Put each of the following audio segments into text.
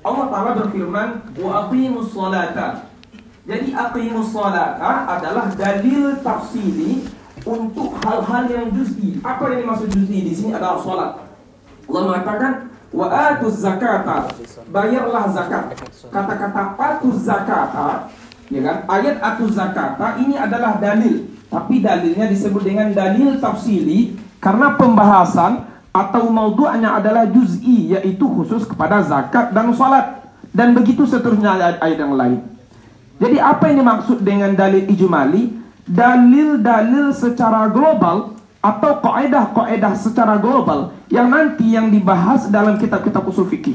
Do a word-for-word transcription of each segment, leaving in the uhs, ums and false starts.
Allah Ta'ala berfirman, wa aqimus sholata. Jadi aqimus sholata adalah dalil tafsiri untuk hal-hal yang juz'i. Apa yang dimaksud juz'i di sini adalah sholat. Allah mengatakan wa atuz zakata, bayarlah zakat. Kata-kata atuz zakata, ya kan? Ayat atuz zakata ini adalah dalil, tapi dalilnya disebut dengan dalil tafsili karena pembahasan atau maudu'nya adalah juz'i, yaitu khusus kepada zakat dan salat, dan begitu seterusnya ayat-ayat yang lain. Jadi apa yang dimaksud dengan dalil ijmali? Dalil-dalil secara global atau kaidah-kaidah secara global yang nanti yang dibahas dalam kitab-kitab usul fikih.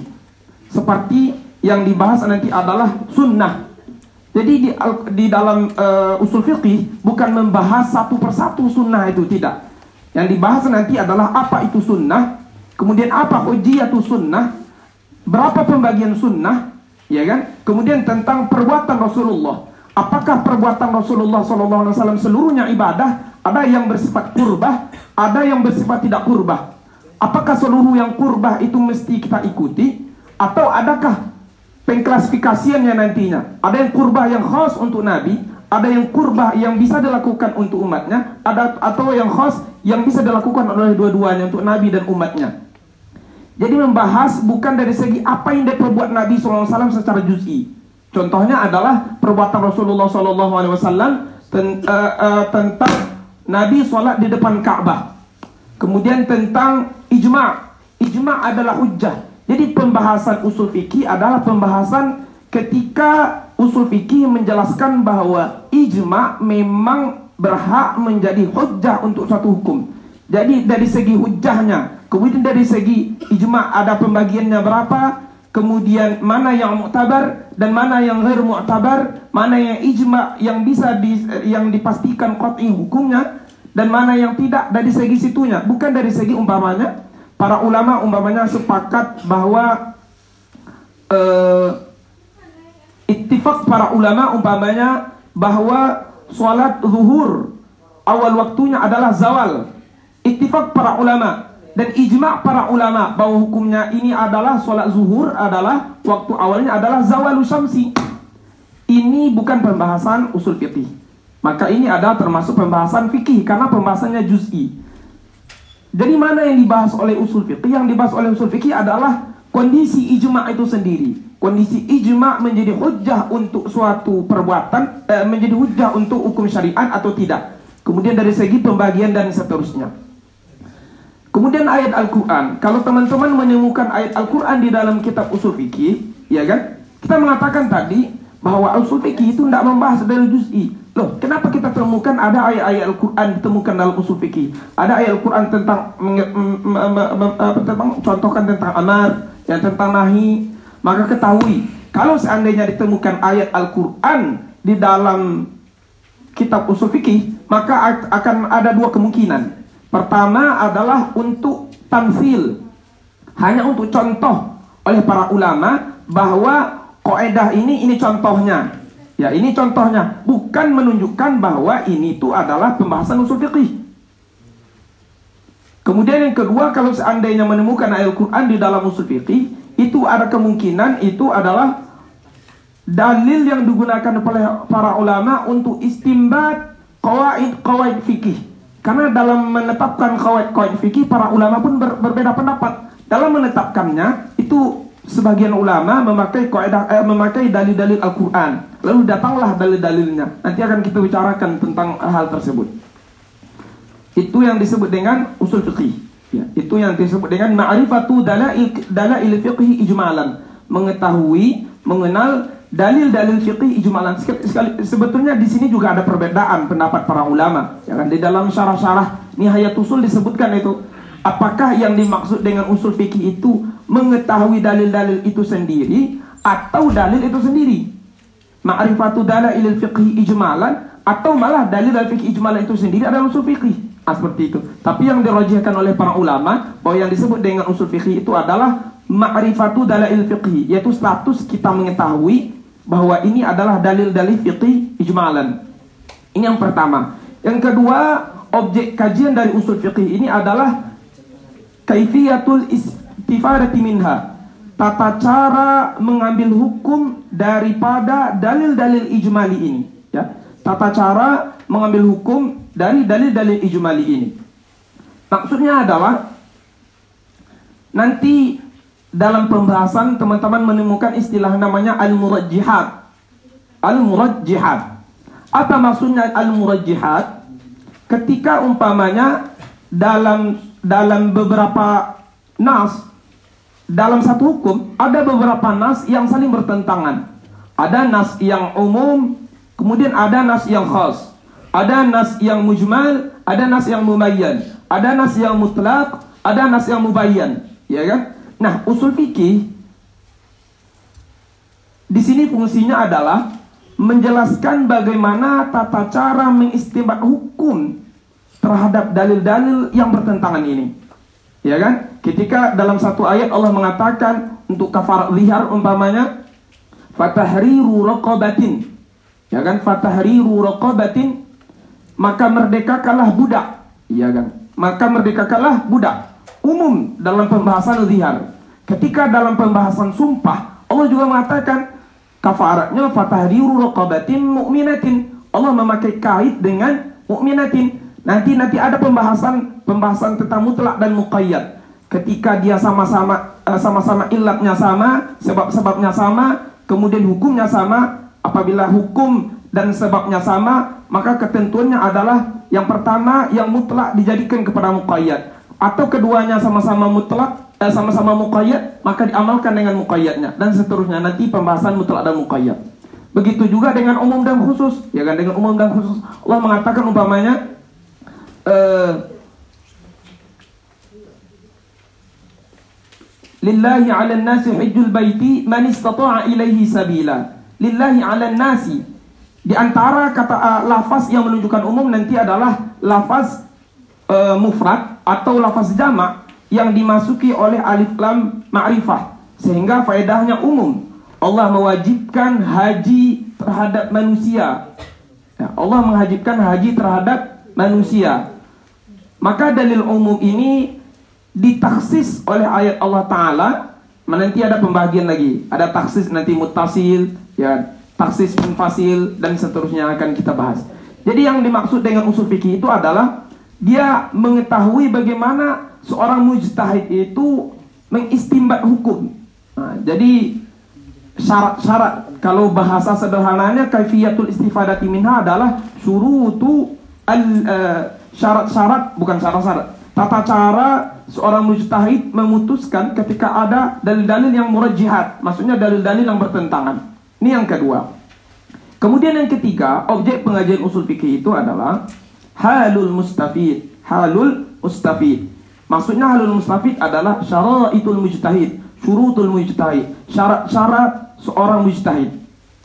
Seperti yang dibahas nanti adalah sunnah. Jadi di, di dalam uh, usul fikih bukan membahas satu persatu sunnah itu, tidak. Yang dibahas nanti adalah apa itu sunnah, kemudian apa hujjiyatu sunnah, berapa pembagian sunnah, ya kan? Kemudian tentang perbuatan Rasulullah. Apakah perbuatan Rasulullah shallallahu alaihi wasallam seluruhnya ibadah? Ada yang bersifat kurbah, ada yang bersifat tidak kurbah. Apakah seluruh yang kurbah itu mesti kita ikuti? Atau adakah pengklasifikasiannya nantinya? Ada yang kurbah yang khas untuk Nabi, ada yang kurbah yang bisa dilakukan untuk umatnya, ada atau yang khas yang bisa dilakukan oleh dua-duanya untuk Nabi dan umatnya. Jadi membahas bukan dari segi apa yang diperbuat Nabi shallallahu alaihi wasallam secara juz'i. Contohnya adalah perbuatan Rasulullah shallallahu alaihi wasallam ten, uh, uh, tentang Nabi sholat di depan Ka'bah. Kemudian tentang ijma'. Ijma' adalah hujjah. Jadi pembahasan usul fikih adalah pembahasan ketika usul fikih menjelaskan bahwa ijma' memang berhak menjadi hujjah untuk suatu hukum. Jadi dari segi hujjahnya, kemudian dari segi ijma' ada pembagiannya berapa, kemudian mana yang mu'tabar dan mana yang ghair mu'tabar, mana yang ijma' yang bisa di, yang dipastikan qat'i hukumnya, dan mana yang tidak, dari segi situnya, bukan dari segi umpamanya. Para ulama umpamanya sepakat bahwa uh, ittifaq para ulama umpamanya bahwa sholat zuhur awal waktunya adalah zawal. Ittifaq para ulama dan ijma' para ulama bahwa hukumnya ini adalah sholat zuhur adalah waktu awalnya adalah zawalu syamsi. Ini bukan pembahasan usul fikih. Maka ini adalah termasuk pembahasan fikih karena pembahasannya juz'i. Jadi mana yang dibahas oleh usul fikih? Yang dibahas oleh usul fikih adalah kondisi ijma' itu sendiri. Kondisi ijma' menjadi hujjah untuk suatu perbuatan, eh, menjadi hujjah untuk hukum syariat atau tidak. Kemudian dari segi pembagian dan seterusnya. Kemudian ayat Al-Quran. Kalau teman-teman menemukan ayat Al-Quran di dalam kitab usul fikih, ya kan? Kita mengatakan tadi bahwa usul fikih itu tidak membahas dalil juz'i. Loh, kenapa kita temukan ada ayat-ayat Al-Quran ditemukan dalam usul fikih? Ada ayat Al-Quran tentang tentang contohkan tentang amar, yang tentang nahi. Maka ketahui, kalau seandainya ditemukan ayat Al-Quran di dalam kitab usul fikih, maka akan ada dua kemungkinan. Pertama adalah untuk tamsil, hanya untuk contoh oleh para ulama bahwa kaidah ini ini contohnya. Ya, ini contohnya, bukan menunjukkan bahwa ini itu adalah pembahasan usul fikih. Kemudian yang kedua, kalau seandainya menemukan ayat Al-Quran di dalam usul fikih, itu ada kemungkinan itu adalah dalil yang digunakan oleh para ulama untuk istimbat qawaid-qawaid fikih. Karena dalam menetapkan qawaid-qawaid fikih, para ulama pun ber, berbeda pendapat. Dalam menetapkannya, itu sebagian ulama memakai kaidah, eh, memakai dalil-dalil Al-Quran. Lalu datanglah dalil-dalilnya. Nanti akan kita bicarakan tentang hal tersebut. Itu yang disebut dengan usul fikih. Ya, itu yang disebut dengan ma'rifatu dalail dalail fiqhi ijmalan. Mengetahui, mengenal dalil-dalil fiqih ijmalan. Sekali, sebetulnya di sini juga ada perbedaan pendapat para ulama. Ya kan, di dalam syarah-syarah Nihayat Usul disebutkan itu. Apakah yang dimaksud dengan usul fikih itu mengetahui dalil-dalil itu sendiri atau dalil itu sendiri? Ma'rifatu dalail fiqhi ijmalan atau malah dalil-dalil fiqih ijmalan itu sendiri adalah usul fikih. Ah, seperti itu. Tapi yang dirajihkan oleh para ulama bahwa yang disebut dengan usul fikih itu adalah ma'rifatu dalail fiqhi, yaitu status kita mengetahui bahwa ini adalah dalil-dalil fiqih ijmalan. Ini yang pertama. Yang kedua, objek kajian dari usul fiqih ini adalah kaifiyatul istifadati minha. tata cara mengambil hukum daripada dalil-dalil ijmali ini, ya. Tata cara mengambil hukum dari dalil-dalil ijmali ini. Maksudnya adalah nanti dalam pembahasan teman-teman menemukan istilah namanya al-murajjihat. Al-murajjihat. Apa maksudnya al-murajjihat? Ketika umpamanya dalam dalam beberapa nas, dalam satu hukum ada beberapa nas yang saling bertentangan. Ada nas yang umum, kemudian ada nas yang khas. Ada nas yang mujmal, ada nas yang mubayyan. Ada nas yang mutlaq, ada nas yang mubayyan, ya kan? Nah, usul fikih di sini fungsinya adalah menjelaskan bagaimana tata cara mengistinbat hukum terhadap dalil-dalil yang bertentangan ini. Ya kan? Ketika dalam satu ayat Allah mengatakan untuk kafarat zihar umpamanya fatahriru raqabatin. Ya kan? Fatahriru raqabatin, maka merdekakanlah budak. Ya kan? Maka merdekakanlah budak. Umum dalam pembahasan zihar. Ketika dalam pembahasan sumpah Allah juga mengatakan kafaratnya fatahriru raqabatin mu'minatin. Allah memakai kait dengan mu'minatin. Nanti nanti ada pembahasan pembahasan tentang mutlak dan muqayyad. Ketika dia sama-sama sama-sama ilatnya sama, sebab-sebabnya sama, kemudian hukumnya sama. Apabila hukum dan sebabnya sama, maka ketentuannya adalah yang pertama yang mutlak dijadikan kepada muqayyad, atau keduanya sama-sama mutlak eh, sama-sama muqayyad, maka diamalkan dengan muqayyadnya, dan seterusnya. Nanti pembahasan mutlak dan muqayyad. Begitu juga dengan umum dan khusus, ya kan? Dengan umum dan khusus Allah mengatakan umpamanya Uh, lillahi 'alan nasi hajjul baiti man istata'a ilaihi sabila. Lillahi 'alan nasi, di antara kata uh, lafaz yang menunjukkan umum nanti adalah lafaz uh, mufrad atau lafaz jamak yang dimasuki oleh alif lam ma'rifah, sehingga faedahnya umum. Allah mewajibkan haji terhadap manusia, ya, Allah mewajibkan haji terhadap manusia. Maka dalil umum ini ditaksis oleh ayat Allah Ta'ala. Nanti ada pembagian lagi, ada taksis nanti muttasil, ya, taksis munfasil, dan seterusnya akan kita bahas. Jadi yang dimaksud dengan usul fikih itu adalah dia mengetahui bagaimana seorang mujtahid itu mengistimbat hukum. Nah, jadi syarat-syarat, kalau bahasa sederhananya kaifiyatul istifadati minha adalah syurutu al uh, syarat-syarat, bukan syarat-syarat, tata cara seorang mujtahid memutuskan ketika ada dalil-dalil yang murajjihat, maksudnya dalil-dalil yang bertentangan. Ini yang kedua. Kemudian yang ketiga, objek pengajian usul fikih itu adalah halul mustafid. Halul mustafid, maksudnya halul mustafid adalah syaraitul mujtahid, syurutul mujtahid, syarat-syarat seorang mujtahid.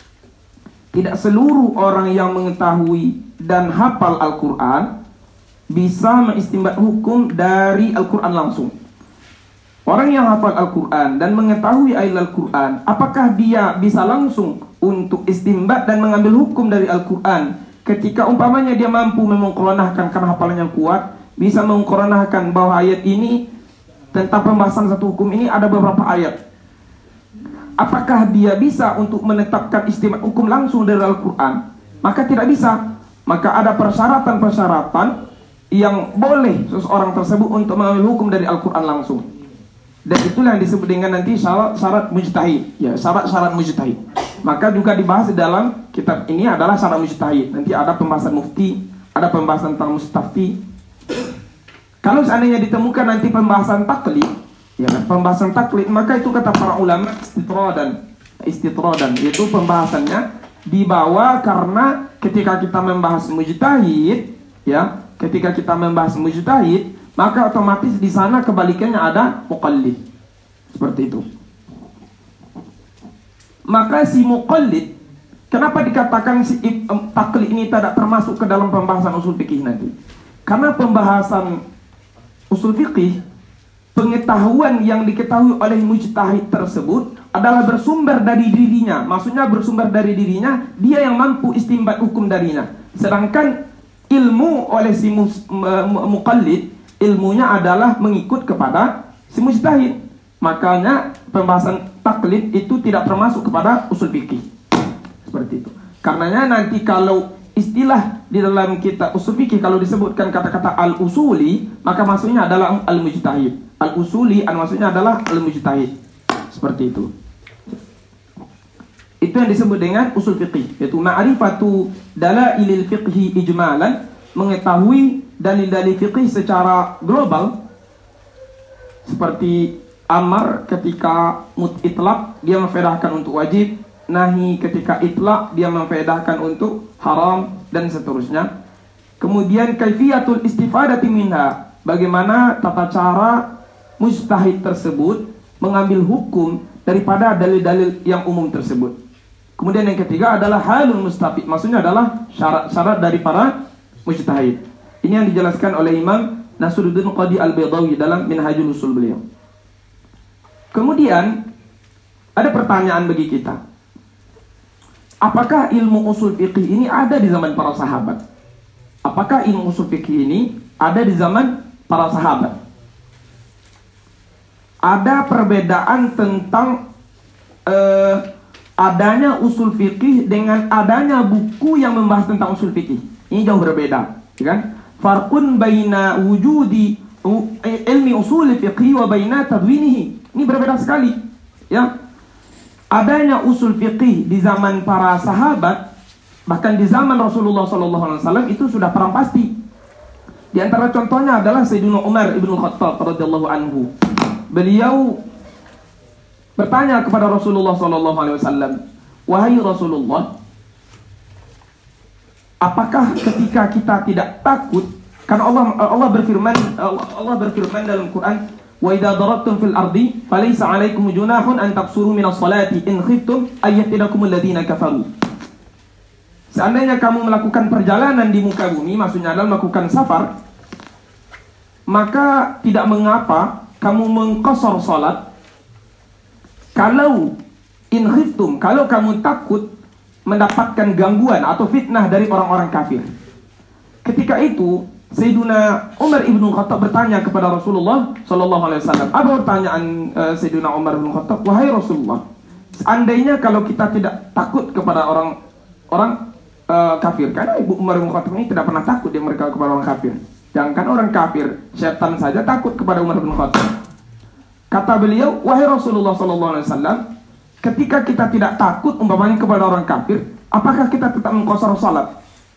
Tidak seluruh orang yang mengetahui dan hafal Al-Quran bisa mengistinbat hukum dari Al-Quran langsung. Orang yang hafal Al-Quran dan mengetahui ayat Al-Quran, apakah dia bisa langsung untuk istinbat dan mengambil hukum dari Al-Quran? Ketika umpamanya dia mampu memengkoronahkan karena hafalan yang kuat, bisa memengkoronahkan bahwa ayat ini tentang pembahasan satu hukum ini ada beberapa ayat. Apakah dia bisa untuk menetapkan istinbat hukum langsung dari Al-Quran? Maka tidak bisa. Maka ada persyaratan-persyaratan yang boleh seseorang tersebut untuk mengambil hukum dari Al-Quran langsung. Dan itulah yang disebut dengan nanti syarat-syarat mujtahid, ya, syarat-syarat mujtahid. Maka juga dibahas di dalam kitab ini adalah syarat mujtahid. Nanti ada pembahasan mufti, ada pembahasan tentang mustafti. Kalau seandainya ditemukan nanti pembahasan taklid, ya kan, pembahasan taklid, maka itu kata para ulama istitradan, istitradan, yaitu pembahasannya dibawa karena ketika kita membahas mujtahid, ya, ketika kita membahas mujtahid, maka otomatis di sana kebalikannya ada muqallid. Seperti itu. Maka si muqallid, kenapa dikatakan si um, taklid ini tidak termasuk ke dalam pembahasan usul fikih nanti? Karena pembahasan usul fikih, pengetahuan yang diketahui oleh mujtahid tersebut adalah bersumber dari dirinya. Maksudnya bersumber dari dirinya, dia yang mampu istinbat hukum darinya. Sedangkan ilmu oleh si muqallid, ilmunya adalah mengikut kepada si mujtahid. Makanya pembahasan taklid itu tidak termasuk kepada usul fikih. Seperti itu. Karenanya nanti kalau istilah di dalam kitab usul fikih kalau disebutkan kata-kata al-usuli, maka maksudnya adalah al-mujtahid. Al-usuli maksudnya adalah al-mujtahid. Seperti itu. Itu yang disebut dengan usul fiqih, yaitu ma'rifatu dalailil fiqhi ijmalan, mengetahui dalil-dalil fiqih secara global. Seperti amar ketika mut-itlaq dia memfedahkan untuk wajib, nahi ketika itlaq dia memfedahkan untuk haram, dan seterusnya. Kemudian kaifiyatul istifadati minha, bagaimana tata cara mujtahid tersebut mengambil hukum daripada dalil-dalil yang umum tersebut. Kemudian yang ketiga adalah halul mustafid, maksudnya adalah syarat-syarat dari para mujtahid. Ini yang dijelaskan oleh Imam Nasruddin Qadi Al-Baydawi dalam Minhajul Usul beliau. Kemudian ada pertanyaan bagi kita. Apakah ilmu usul fikih ini ada di zaman para sahabat? Apakah ilmu usul fikih ini ada di zaman para sahabat? Ada perbedaan tentang uh, adanya usul fikih dengan adanya buku yang membahas tentang usul fikih. Ini jauh berbeda, ya kan? Farqun baina wujudi ilmi usul fikih wa baina tadwinihi. Ini berbeda sekali, ya. Adanya usul fikih di zaman para sahabat, bahkan di zaman Rasulullah sallallahu alaihi wasallam itu sudah perang pasti. Di antara contohnya adalah Sayyidina Umar ibn Khattab radhiyallahu anhu. Beliau bertanya kepada Rasulullah sallallahu alaihi wasallam, "Wahai Rasulullah, apakah ketika kita tidak takut?" Karena Allah Allah berfirman Allah berfirman dalam Quran, "Wa idza darabtum fil ardi falaysa 'alaikum junahun an taqsuru minas salati in khiftum ayyatidakum alladziina kafaru." Seandainya kamu melakukan perjalanan di muka bumi, maksudnya adalah melakukan safar, maka tidak mengapa kamu mengqasar salat. Kalau in khiftum, kalau kamu takut mendapatkan gangguan atau fitnah dari orang-orang kafir. Ketika itu Sayyidina Umar ibn Khattab bertanya kepada Rasulullah sallallahu alaihi wasallam. Apa pertanyaan uh, Sayyidina Umar ibn Khattab? "Wahai Rasulullah, seandainya kalau kita tidak takut kepada orang orang uh, kafir." Karena Ibu Umar ibn Khattab ini tidak pernah takut dia mereka kepada orang kafir. Jangankan orang kafir, setan saja takut kepada Umar ibn Khattab. Kata beliau, "Wahai Rasulullah sallallahu alaihi wasallam, ketika kita tidak takut umpamanya kepada orang kafir, apakah kita tetap mengqasar salat?"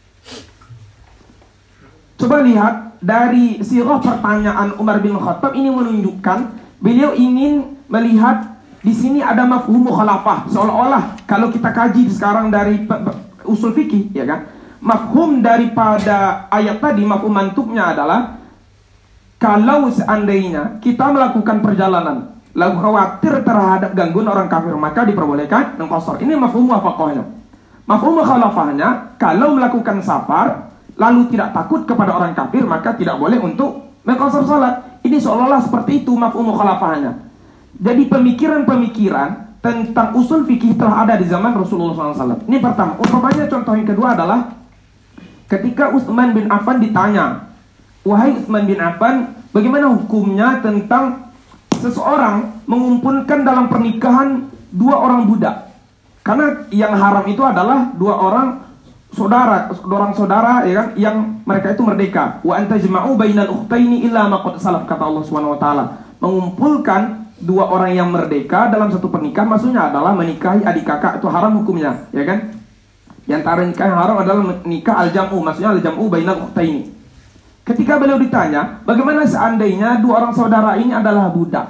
Coba lihat dari sirah pertanyaan Umar bin Khattab ini menunjukkan beliau ingin melihat di sini ada mafhum mukhalafah, seolah-olah kalau kita kaji sekarang dari usul fikih, ya kan? Mafhum daripada ayat tadi, mafhum mantuknya adalah kalau seandainya kita melakukan perjalanan lalu khawatir terhadap gangguan orang kafir, maka diperbolehkan mengqasar. Ini mafhum muwafaqahnya. Mafhum mukhalafahnya, kalau melakukan safar lalu tidak takut kepada orang kafir, maka tidak boleh untuk mengqasar salat. Ini seolah-olah seperti itu mafhum mukhalafahnya. Jadi pemikiran-pemikiran tentang usul fikih telah ada di zaman Rasulullah sallallahu alaihi wasallam. Ini pertama. Umpamanya contoh yang kedua adalah ketika Utsman bin Affan ditanya, "Wahai Utsman bin Affan, bagaimana hukumnya tentang seseorang mengumpulkan dalam pernikahan dua orang budak?" Karena yang haram itu adalah dua orang saudara, dua orang saudara, ya kan, yang mereka itu merdeka. Wa antajma'u bainal ukhtaini illa ma qad salaf, kata Allah Subhanahu wa taala. Mengumpulkan dua orang yang merdeka dalam satu pernikahan maksudnya adalah menikahi adik kakak, itu haram hukumnya, ya kan? Di antara nikah yang haram adalah nikah al-jam'u, maksudnya al-jam'u bainal ukhtaini. Ketika beliau ditanya, bagaimana seandainya dua orang saudara ini adalah budak?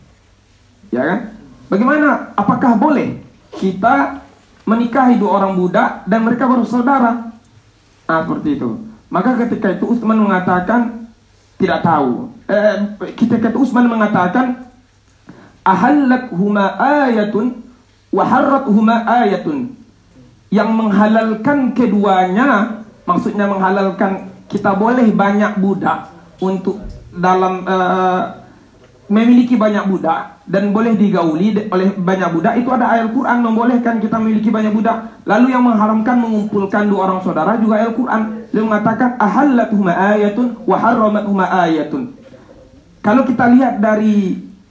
Ya kan? Bagaimana? Apakah boleh kita menikahi dua orang budak dan mereka bersaudara? Nah, seperti itu. Maka ketika itu Utsman mengatakan tidak tahu. Eh, ketika itu Utsman mengatakan ahallat huma ayatun wa harrat huma ayatun. Yang menghalalkan keduanya, maksudnya menghalalkan kita boleh banyak budak untuk dalam uh, memiliki banyak budak dan boleh digauli oleh banyak budak, itu ada ayat Quran membolehkan kita memiliki banyak budak. Lalu yang mengharamkan mengumpulkan dua orang saudara juga ayat Quran. Dia mengatakan ahallatuhuma ayatun wa harramatuhuma ayatun. Kalau kita lihat dari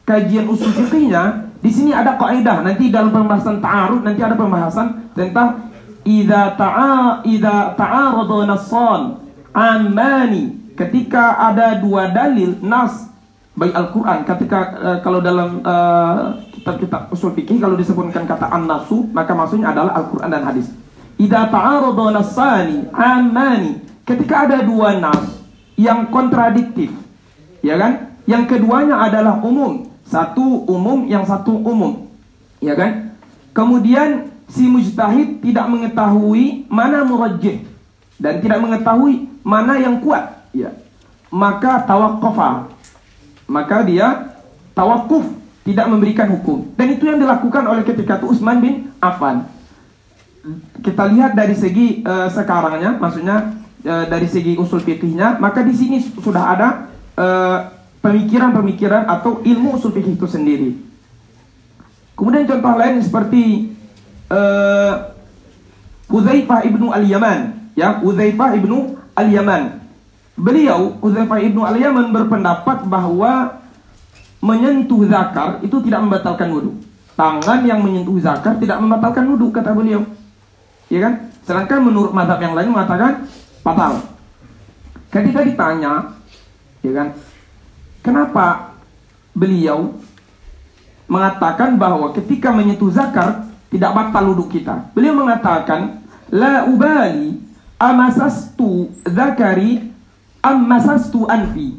kajian usul fikihnya, di sini ada kaidah. Nanti dalam pembahasan ta'arud nanti ada pembahasan tentang idza ta'a idza ta'arada nassan amani, ketika ada dua dalil nas baik Al-Quran, ketika uh, kalau dalam uh, kitab-kitab usul fikih kalau disebutkan kata an-nasu, maka maksudnya adalah Al-Quran dan hadis. Idza ta'arada nassani amani, ketika ada dua nas yang kontradiktif, ya kan? Yang keduanya adalah umum, satu umum, yang satu umum, ya kan? Kemudian si mujtahid tidak mengetahui mana murajjih dan tidak mengetahui mana yang kuat, ya. Maka tawaqqafa, maka dia tawakuf, tidak memberikan hukum. Dan itu yang dilakukan oleh ketika itu Utsman bin Affan. Kita lihat dari segi uh, sekarangnya, maksudnya uh, dari segi usul fikihnya, maka di sini sudah ada pemikiran-pemikiran uh, atau ilmu usul fikih itu sendiri. Kemudian contoh lain seperti uh, Hudzaifah ibnu al-Yaman, ya, Hudzaifah ibnu al-Yaman. Beliau, Hudzaifah ibnu al-Yaman, berpendapat bahwa menyentuh zakar itu tidak membatalkan wudu. Tangan yang menyentuh zakar tidak membatalkan wudu, kata beliau. Ya kan? Sedangkan menurut mazhab yang lain mengatakan batal. Ketika ditanya, ya kan, kenapa beliau mengatakan bahwa ketika menyentuh zakar tidak batal wudu kita? Beliau mengatakan, la ubali amasastu zakari ammasastu anfi.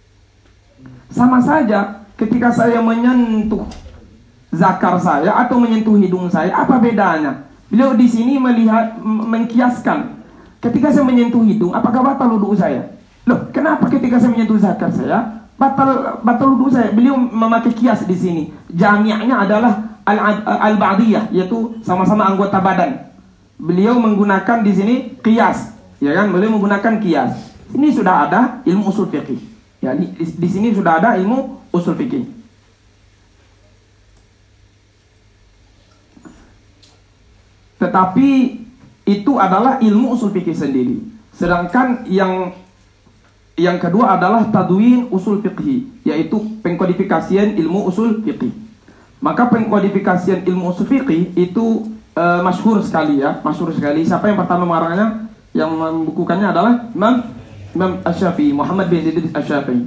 Sama saja ketika saya menyentuh zakar saya atau menyentuh hidung saya, apa bedanya? Beliau di sini melihat, mengkiaskan, ketika saya menyentuh hidung, apakah batal wudu saya? Loh, kenapa ketika saya menyentuh zakar saya batal batal wudu saya? Beliau memakai kias di sini. Jami'nya adalah al-ba'diyah, yaitu sama-sama anggota badan. Beliau menggunakan di sini kias, ya kan? Beliau menggunakan kias. Ini sudah ada ilmu usul fikih. Ya, di, di sini sudah ada ilmu usul fikih. Tetapi itu adalah ilmu usul fikih sendiri. Sedangkan yang yang kedua adalah tadwin usul fikih, yaitu pengkodifikasian ilmu usul fikih. Maka pengkodifikasian ilmu usul fikih itu uh, masyhur sekali, ya, masyhur sekali. Siapa yang pertama mengarangnya, yang membukukannya adalah Imam Imam Asy-Syafi'i, Muhammad bin Idris Asy-Syafi'i.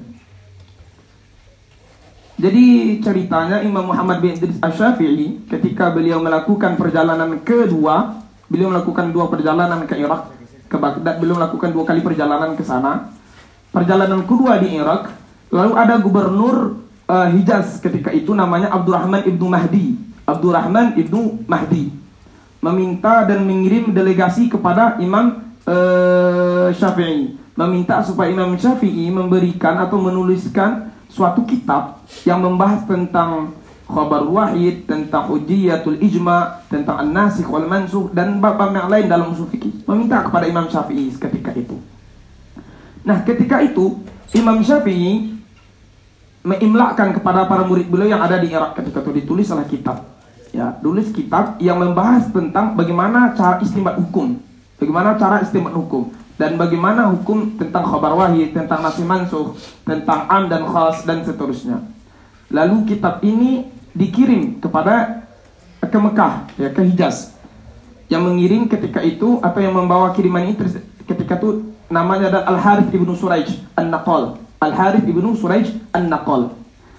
Jadi ceritanya Imam Muhammad bin Idris Asy-Syafi'i ketika beliau melakukan perjalanan kedua, beliau melakukan dua perjalanan ke Irak, ke Baghdad, beliau melakukan dua kali perjalanan ke sana. Perjalanan kedua di Irak, lalu ada gubernur uh, Hijaz ketika itu namanya Abdurrahman ibnu Mahdi. Abdurrahman ibnu Mahdi meminta dan mengirim delegasi kepada Imam uh, Syafi'i, meminta supaya Imam Syafi'i memberikan atau menuliskan suatu kitab yang membahas tentang khabar wahid, tentang hujjiyatul ijma, tentang an-nasikh wal mansukh, dan bab-bab yang lain dalam usul fikih. Meminta kepada Imam Syafi'i ketika itu. Nah, ketika itu Imam Syafi'i mengimlakkan kepada para murid beliau yang ada di Irak ketika itu, ditulislah kitab. Ya, tulis kitab yang membahas tentang bagaimana cara istinbat hukum, bagaimana cara istinbat hukum, dan bagaimana hukum tentang khabar wahid, tentang nasikh mansukh, tentang am dan khas, dan seterusnya. Lalu kitab ini dikirim kepada ke Mekah, ya, ke Hijaz. Yang mengirim ketika itu atau yang membawa kiriman ini ketika itu namanya adalah Al-Harith ibnu Suraij An-Naqal. Al-Harith ibnu Suraij An-Naqal.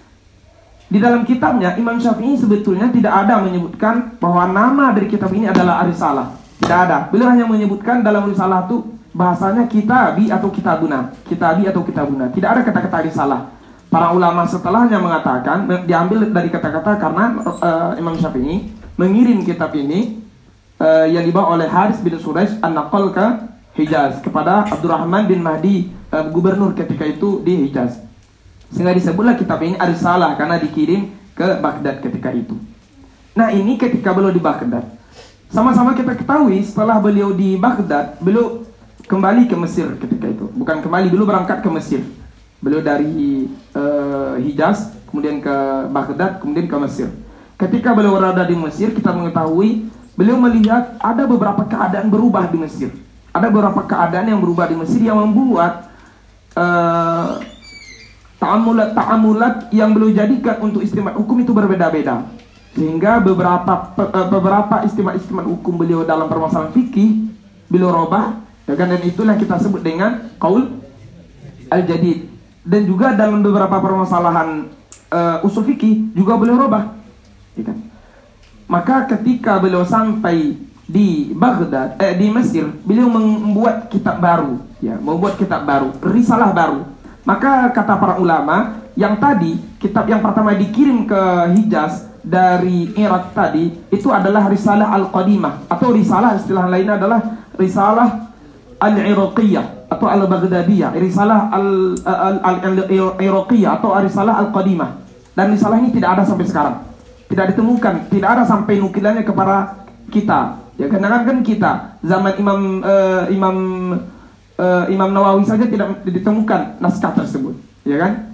Di dalam kitabnya Imam Syafi'i sebetulnya tidak ada menyebutkan bahwa nama dari kitab ini adalah Ar-Risalah. Tidak ada. Beliau hanya menyebutkan dalam Risalah itu bahasanya kitabi atau kitabuna, kitabi atau kitabuna. Tidak ada kata-kata risalah. Para ulama setelahnya mengatakan, diambil dari kata-kata karena uh, Imam Syafi'i mengirim kitab ini uh, yang dibawa oleh Harith bin Suraij An-Naqal ke Hijaz kepada Abdurrahman bin Mahdi, uh, gubernur ketika itu di Hijaz. Sehingga disebutlah kitab ini Ar-Risalah karena dikirim ke Baghdad ketika itu. Nah, ini ketika beliau di Baghdad. Sama-sama kita ketahui setelah beliau di Baghdad, beliau kembali ke Mesir ketika itu. Bukan kembali, dulu berangkat ke Mesir. Beliau dari uh, Hijaz, kemudian ke Baghdad, kemudian ke Mesir. Ketika beliau berada di Mesir, kita mengetahui beliau melihat ada beberapa keadaan berubah di Mesir. Ada beberapa keadaan yang berubah di Mesir yang membuat uh, ta'amulat-ta'amulat yang beliau jadikan untuk istimad hukum itu berbeda-beda. Sehingga beberapa beberapa istimat-istimat hukum beliau dalam permasalahan fikih beliau robah, ya kan, dan itulah kita sebut dengan qaul al-jadid. Dan juga dalam beberapa permasalahan uh, usul fikih juga beliau robah, ya kan? Maka ketika beliau sampai di Baghdad, eh, di Mesir, beliau membuat kitab baru, ya, membuat kitab baru, risalah baru. Maka kata para ulama, yang tadi kitab yang pertama dikirim ke Hijaz dari Irak tadi itu adalah risalah al-qadimah, atau risalah istilah lainnya adalah risalah al-iraqiyah atau al-baghdadiyah, risalah al-iraqiyah atau risalah al-qadimah. Dan risalah ini tidak ada sampai sekarang, tidak ditemukan, tidak ada sampai nukilannya kepada kita. Ya, karena kan kita zaman Imam uh, Imam uh, Imam Nawawi saja tidak ditemukan naskah tersebut, ya kan?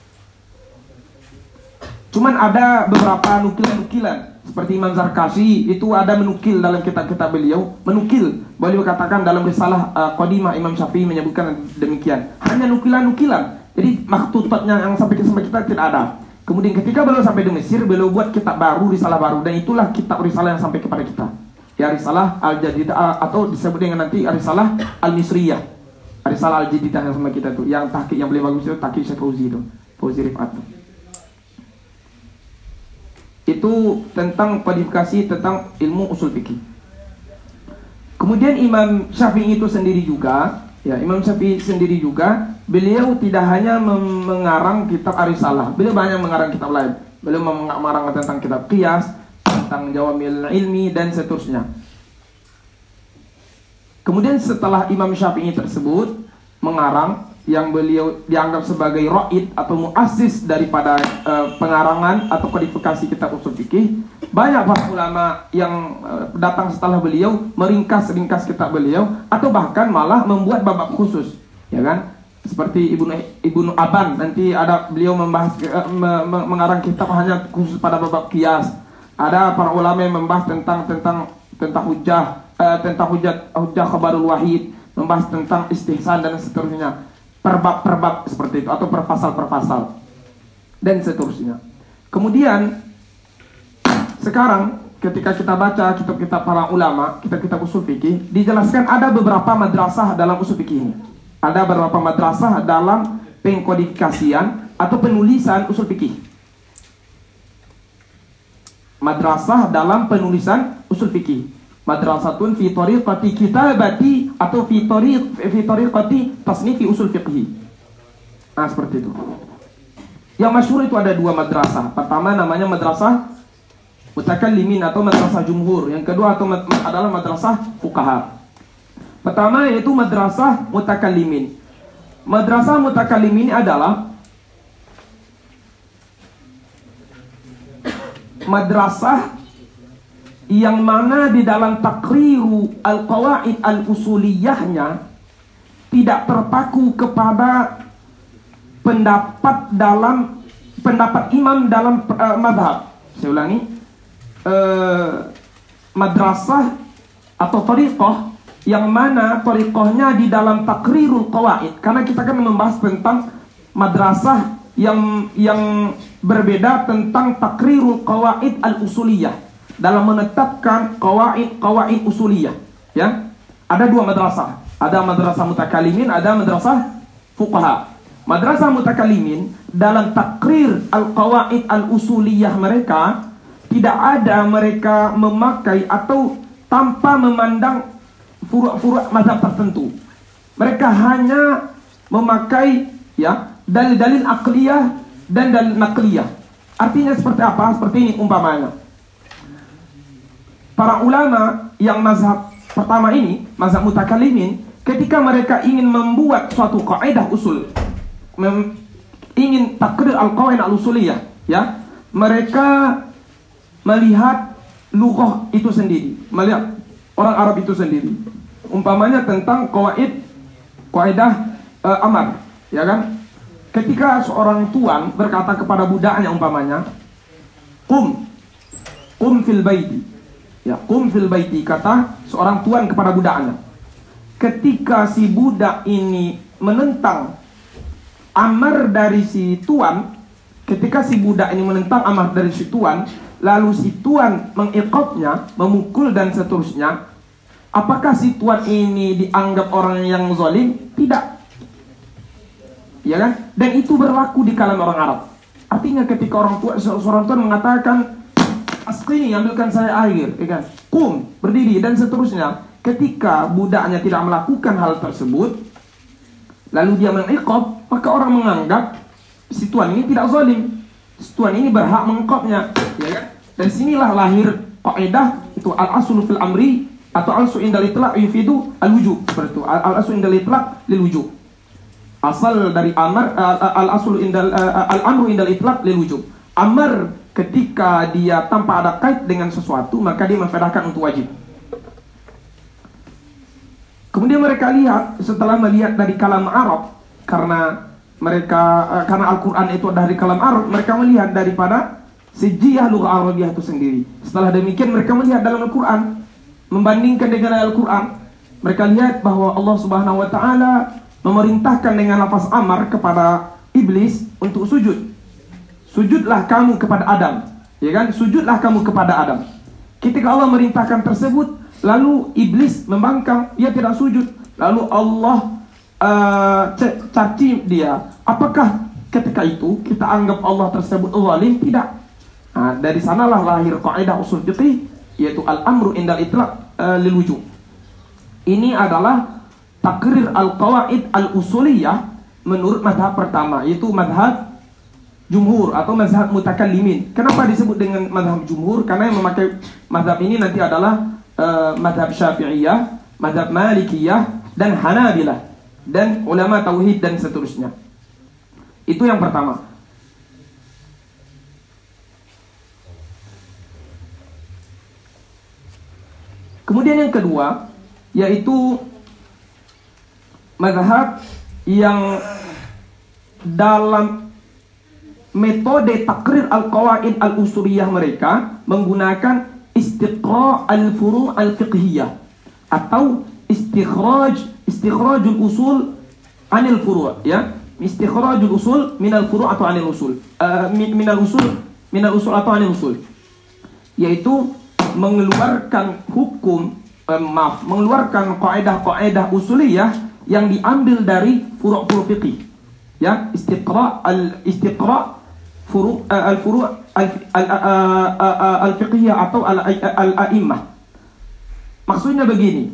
Cuman ada beberapa nukilan-nukilan seperti Imam Zarkashi itu ada menukil dalam kitab-kitab beliau, menukil. Beliau katakan dalam risalah uh, Qadimah Imam Syafi'i menyebutkan demikian. Hanya nukilan-nukilan. Jadi maktutatnya yang sampai ke kita tidak ada. Kemudian ketika beliau sampai di Mesir, beliau buat kitab baru, risalah baru, dan itulah kitab risalah yang sampai kepada kita. Ya, risalah al-jadidah atau disebut dengan nanti risalah al-misriyah. Risalah al-jadidah yang sama kita tuh, yang tahqiq yang beliau bagus itu tahqiq Syekh Fauzi itu, Fauzi Rifat. Itu tentang kodifikasi tentang ilmu usul fikih. Kemudian Imam Syafi'i itu sendiri juga, ya, Imam Syafi'i sendiri juga, beliau tidak hanya mengarang kitab Ar-Risalah, beliau banyak mengarang kitab lain. Beliau mengarang tentang kitab Qiyas, tentang Jawamil Ilmi, dan seterusnya. Kemudian setelah Imam Syafi'i tersebut mengarang, yang beliau dianggap sebagai ra'id atau muassis daripada uh, pengarangan atau kodifikasi kitab usul fikih, banyak para ulama yang uh, datang setelah beliau meringkas-ringkas kitab beliau atau bahkan malah membuat bab khusus, ya kan? Seperti Ibnu Ibnu Aban, nanti ada beliau membahas uh, me, me, mengarang kitab hanya khusus pada bab qiyas. Ada para ulama yang membahas tentang tentang tentang hujjah, uh, tentang hujjah hujjah khabarul wahid, membahas tentang istihsan dan seterusnya. Perbab-perbab seperti itu, atau perpasal-perpasal dan seterusnya. Kemudian sekarang ketika kita baca kitab-kitab para ulama, kitab-kitab usul fikih, dijelaskan ada beberapa madrasah dalam usul fikih ini. Ada beberapa madrasah dalam pengkodifikasian atau penulisan usul fikih. Madrasah dalam penulisan usul fikih. Madrasatun fi tariqati kitabati atau fi tariq fi tariqati tasnifi usul fiqhi. Nah, seperti itu. Yang masyhur itu ada dua madrasah. Pertama namanya madrasah mutakallimin atau madrasah jumhur. Yang kedua atau adalah madrasah fuqaha. Pertama yaitu madrasah mutakallimin. Madrasah mutakallimin adalah madrasah yang mana di dalam takriru al-qawaid al-usuliyahnya tidak terpaku kepada pendapat dalam pendapat imam dalam uh, madhab. Saya ulangi, uh, madrasah atau tariqah yang mana tariqahnya di dalam takrirul qawaid, karena kita kan membahas tentang madrasah yang yang berbeda tentang takrirul qawaid al-usuliyah, dalam menetapkan qawaid-qawaid usuliyah, ya. Ada dua madrasah, ada madrasah mutakallimin, ada madrasah fuqaha. Madrasah mutakallimin dalam takrir al-qawaid al-usuliyah mereka tidak ada mereka memakai atau tanpa memandang furu'-furu' mazhab tertentu. Mereka hanya memakai, ya, dalil-dalil aqliyah dan dalil naqliyah. Artinya seperti apa? Seperti ini umpamanya. Para ulama yang mazhab pertama ini, mazhab mutakallimin, ketika mereka ingin membuat suatu kaidah usul, mem, ingin takrir al-qawaid al-usuliyah, ya, mereka melihat lughah itu sendiri, melihat orang Arab itu sendiri. Umpamanya tentang qawaid, kaidah uh, amar, ya kan? Ketika seorang tuan berkata kepada budaknya umpamanya, "Qum, qum fil baiti." Ya, qum fil baiti, kata seorang tuan kepada budaknya. Ketika si budak ini menentang amar dari si tuan, ketika si budak ini menentang amar dari si tuan, lalu si tuan mengiqabnya, memukul dan seterusnya, apakah si tuan ini dianggap orang yang zalim? Tidak. Ya kan? Dan itu berlaku di kalangan orang Arab. Artinya ketika orang tua, seorang tuan mengatakan, asqini, ambilkan saya air, ya kan? Kum, berdiri dan seterusnya. Ketika budaknya tidak melakukan hal tersebut, lalu dia mengiqab, maka orang menganggap si tuan ini tidak zalim. Si tuan ini berhak mengiqabnya, ya kan? Dan sinilah lahir kaidah itu al-aslu fil amri atau al-aslu indal itlaq yufidu al-wujub. Seperti itu, al-aslu indal itlaq lil wujub. Asal dari amar, al-aslu indal al-amru indal itlaq lil wujub. Amar ketika dia tanpa ada kait dengan sesuatu, maka dia memfedahkan untuk wajib. Kemudian mereka lihat, setelah melihat dari kalam Arab, karena mereka karena Al-Quran itu dari kalam Arab, mereka melihat daripada sejiyah lughah Arabiyah itu sendiri. Setelah demikian mereka melihat dalam Al-Quran, membandingkan dengan Al-Quran, mereka lihat bahwa Allah Subhanahu Wa Taala memerintahkan dengan lafaz amar kepada iblis untuk sujud. Sujudlah kamu kepada Adam, ya kan? Sujudlah kamu kepada Adam. Ketika Allah merintahkan tersebut, lalu iblis membangkang, dia tidak sujud. Lalu Allah uh, caci dia. Apakah ketika itu kita anggap Allah tersebut zalim? Tidak. Nah, dari sanalah lahir kaidah usul fiqih, yaitu al-amru indal itlaq uh, lil wujub. Ini adalah takrir al-qawaid al-usuliyah menurut mazhab pertama, yaitu mazhab jumhur atau mazhab mutakallimin. Kenapa disebut dengan mazhab jumhur? Karena yang memakai mazhab ini nanti adalah uh, mazhab Syafi'iyah, mazhab Malikiyah, dan Hanabilah, dan ulama tauhid dan seterusnya. Itu yang pertama. Kemudian yang kedua, yaitu mazhab yang dalam metode takrir al-qawaid al-usuliyah mereka menggunakan istiqra' al-furu' al-fiqhiyah atau istikhraj istikhrajul usul anil furu', ya, istikhrajul usul minal furu' atau anil usul, uh, minal usul minal usul atau anil usul, yaitu mengeluarkan hukum eh, maaf mengeluarkan kaidah-kaidah usuliyah yang diambil dari furu'-furu' fiqih, ya, istiqra' al-istiqra' furu' al-furu' al-fiqhiyah atau al-a'immah. Maksudnya begini,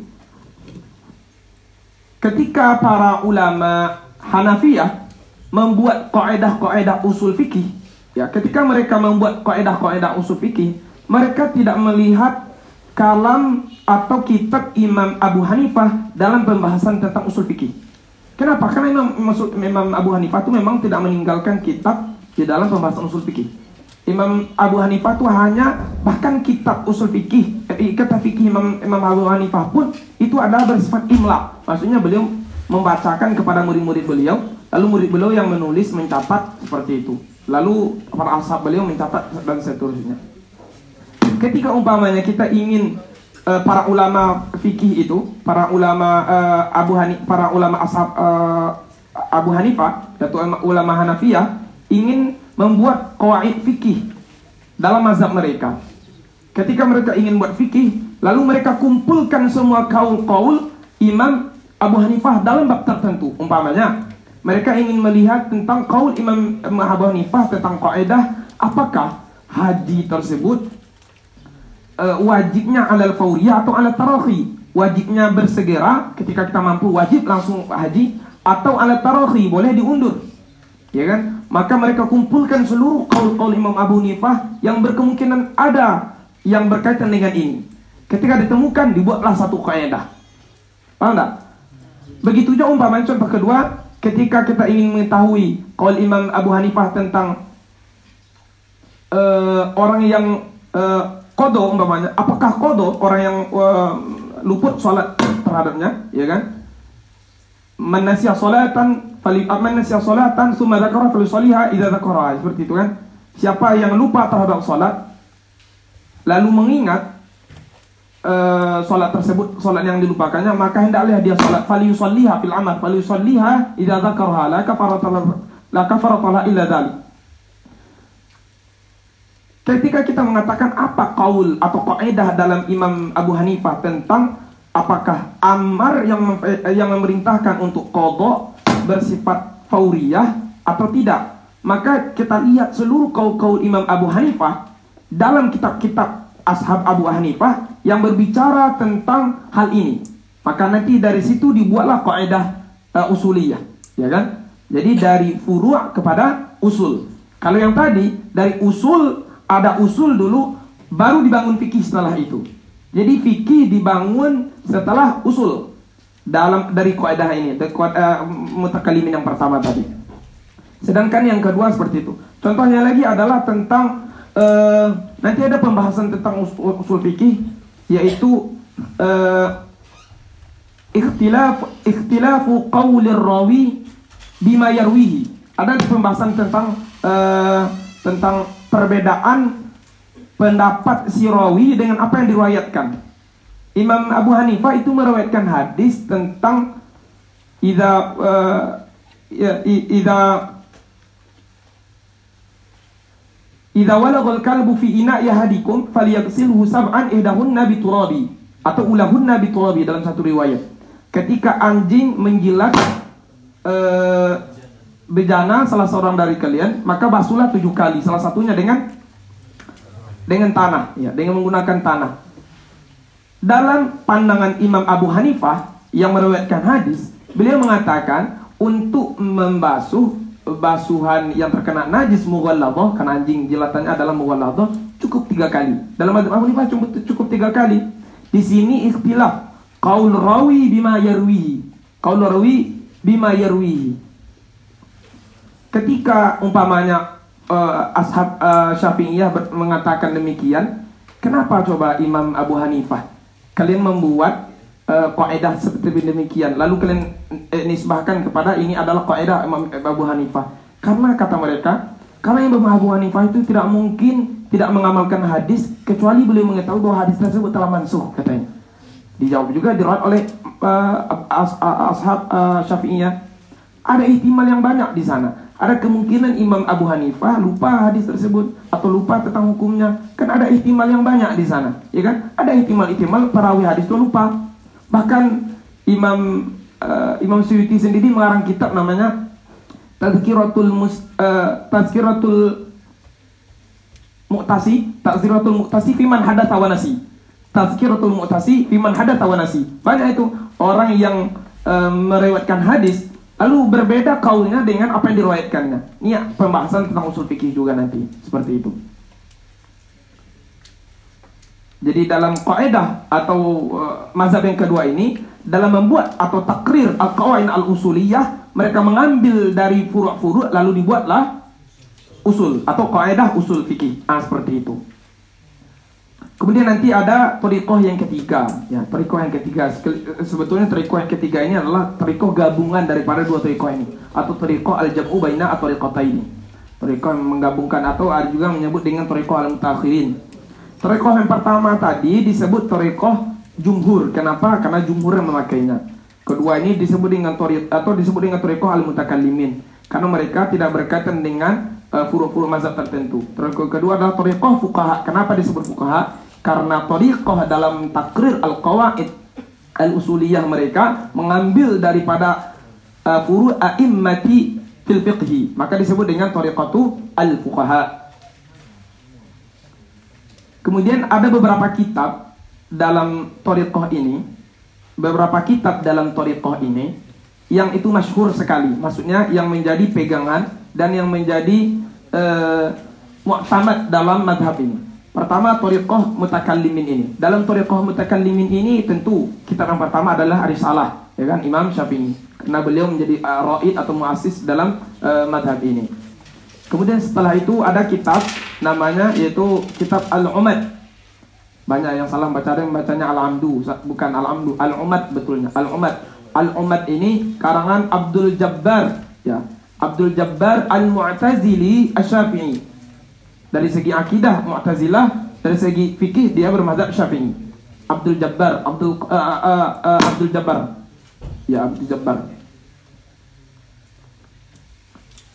ketika para ulama Hanafiyah membuat kaidah-kaidah usul fikih, ya, ketika mereka membuat kaidah-kaidah usul fikih, mereka tidak melihat kalam atau kitab Imam Abu Hanifah dalam pembahasan tentang usul fikih. Kenapa? Karena Imam, maksud, Imam Abu Hanifah itu memang tidak meninggalkan kitab di dalam pembahasan usul fikih. Imam Abu Hanifah itu hanya, bahkan kitab usul fikih, eh, kitab fikih Imam, Imam Abu Hanifah pun itu adalah bersifat imla. Maksudnya beliau membacakan kepada murid-murid beliau, lalu murid beliau yang menulis, mencatat seperti itu. Lalu para ashab beliau mencatat dan seterusnya. Ketika umpamanya kita ingin uh, para ulama fikih itu, para ulama uh, Abu Hanifah, para ulama ashab uh, Abu Hanifah atau ulama Hanafiyah ingin membuat qawaid fikih dalam mazhab mereka. Ketika mereka ingin buat fikih, lalu mereka kumpulkan semua kaul-kaul Imam Abu Hanifah dalam bab tertentu. Umpamanya, mereka ingin melihat tentang kaul Imam Abu Hanifah tentang kaidah apakah haji tersebut uh, wajibnya alal fauriyah atau alal tarakhi. Wajibnya bersegera ketika kita mampu wajib langsung haji, atau alal tarakhi boleh diundur. Ya kan? Maka mereka kumpulkan seluruh kaul-kaul Imam Abu Hanifah yang berkemungkinan ada yang berkaitan dengan ini. Ketika ditemukan, dibuatlah satu kaidah. Paham tak? Begitu juga umpamanya contoh kedua, ketika kita ingin mengetahui kaul Imam Abu Hanifah tentang uh, orang yang uh, qadha umpamanya, apakah qadha orang yang uh, luput salat terhadapnya, ya kan? Man nasiya salatan fali man nasiya salatan tsumma dzakara falyusalliha idza dzakara, seperti itu kan. Siapa yang lupa terhadap salat lalu mengingat uh, salat tersebut, salat yang dilupakannya, maka hendaklah dia salat falyusalliha fil amal falyusalliha idza dzakara la kafaratul la kafarata illa dzalik. Ketika kita mengatakan apa qaul atau kaidah dalam Imam Abu Hanifah tentang apakah amar yang yang memerintahkan untuk qada bersifat fauriyah atau tidak, maka kita lihat seluruh qaul-qaul Imam Abu Hanifah dalam kitab-kitab ashab Abu Hanifah yang berbicara tentang hal ini. Maka nanti dari situ dibuatlah kaidah uh, usuliyah, ya kan? Jadi dari furu' kepada usul. Kalau yang tadi dari usul, ada usul dulu, baru dibangun fikih setelah itu. Jadi fikih dibangun setelah usul dalam dari kaidah ini, uh, mutakalimin yang pertama tadi. Sedangkan yang kedua seperti itu. Contohnya lagi adalah tentang uh, nanti ada pembahasan tentang usul, usul fikih, yaitu uh, ikhtilaf ikhtilafu qaulir rawi bima yarwihi. Ada pembahasan tentang uh, tentang perbedaan pendapat si rawi dengan apa yang diriwayatkan. Imam Abu Hanifah itu meriwayatkan hadis tentang idza uh, idza idza walaghal kalbu fi ina'i ahadikum falyaghsilhu sab'an ihdahunna bi turabi atau ulahunna bi turabi dalam satu riwayat. Ketika anjing menjilat uh, bejana salah seorang dari kalian, maka basuhlah tujuh kali, salah satunya dengan dengan tanah, ya, dengan menggunakan tanah. Dalam pandangan Imam Abu Hanifah yang meriwayatkan hadis, beliau mengatakan untuk membasuh basuhan yang terkena najis mughalladhah, karena anjing jilatannya adalah mughalladhah, cukup tiga kali. Dalam mazhab Abu Hanifah cukup, cukup tiga kali. Di sini ikhtilaf qaul rawi bima yarwihi, qaul rawi bima yarwihi. Ketika umpamanya uh, ashab uh, Syafi'iyah mengatakan demikian, kenapa coba Imam Abu Hanifah kalian membuat uh, kaidah seperti demikian, lalu kalian eh, nisbahkan kepada ini adalah kaidah Imam Abu Hanifah? Karena kata mereka, karena Imam Abu Hanifah itu tidak mungkin tidak mengamalkan hadis kecuali beliau mengetahui bahwa hadis tersebut telah mansuh, katanya. Dijawab juga diriwayat oleh uh, as, uh, ashab uh, Syafi'iyah, ada ihtimal yang banyak di sana. Ada kemungkinan Imam Abu Hanifah lupa hadis tersebut atau lupa tentang hukumnya. Kan ada ihtimal yang banyak di sana, ya kan? Ada ihtimal-ihtimal perawi hadis itu lupa. Bahkan Imam uh, Imam Suyuti sendiri mengarang kitab namanya Tazkiratul Mus, uh, Tazkiratul Mu'tasi, Tazkiratul Mu'tasi fiman hadatsa wa nasi. Tazkiratul Mu'tasi fiman hadatsa wa nasi. Banyak itu orang yang uh, meriwayatkan hadis lalu berbeda kaulnya dengan apa yang diriwayatkannya. Ini pembahasan tentang usul fikih juga nanti seperti itu. Jadi dalam kaidah atau uh, mazhab yang kedua ini, dalam membuat atau takrir al-qawaid al-usuliyah, mereka mengambil dari furu'-furu' lalu dibuatlah usul atau kaidah usul fikih. Ah, seperti itu. Kemudian nanti ada thariqah yang ketiga, ya, thariqah yang ketiga. Sebetulnya thariqah yang ketiga ini adalah thariqah gabungan daripada dua thariqah ini, atau thariqah al-jam'u baina at-thariqataini. Thariqah yang menggabungkan, atau ada juga menyebut dengan thariqah al-mutakhirin. Thariqah yang pertama tadi disebut thariqah jumhur. Kenapa? Karena jumhur yang memakainya. Kedua ini disebut dengan thariqah atau disebut dengan thariqah al-mutakallimin, karena mereka tidak berkaitan dengan uh, furu'-furu' mazhab tertentu. Thariqah kedua adalah thariqah fuqaha. Kenapa disebut fuqaha? Karena thariqah dalam takrir al-qawaid al-usuliyah mereka mengambil daripada uh, furu' a'immati fil fiqhi, maka disebut dengan thariqatu al-fuqaha. Kemudian ada beberapa kitab dalam thariqah ini, beberapa kitab dalam thariqah ini yang itu masyhur sekali, maksudnya yang menjadi pegangan dan yang menjadi uh, mu'tamad dalam madhab ini. Pertama, thariqah mutakallimin ini. Dalam thariqah mutakallimin ini tentu kitab yang pertama adalah Risalah, ya kan, Imam Syafi'i, karena beliau menjadi uh, raid atau muassis dalam uh, madhab ini. Kemudian setelah itu ada kitab namanya yaitu kitab Al-Umad. Banyak yang salah baca, yang bacanya Al-Amdu, bukan Al-Amdu, Al-Umad betulnya. Al-Umad. Al-Umad ini karangan Abdul Jabbar, ya. Abdul Jabbar Al-Mu'tazili Asy-Syafi'i. Dari segi akidah Mu'tazilah, dari segi fikih dia bermadzhab Syafi'i. Abdul Jabbar, Abdul uh, uh, uh, Abdul Jabbar. Ya, Abdul Jabbar.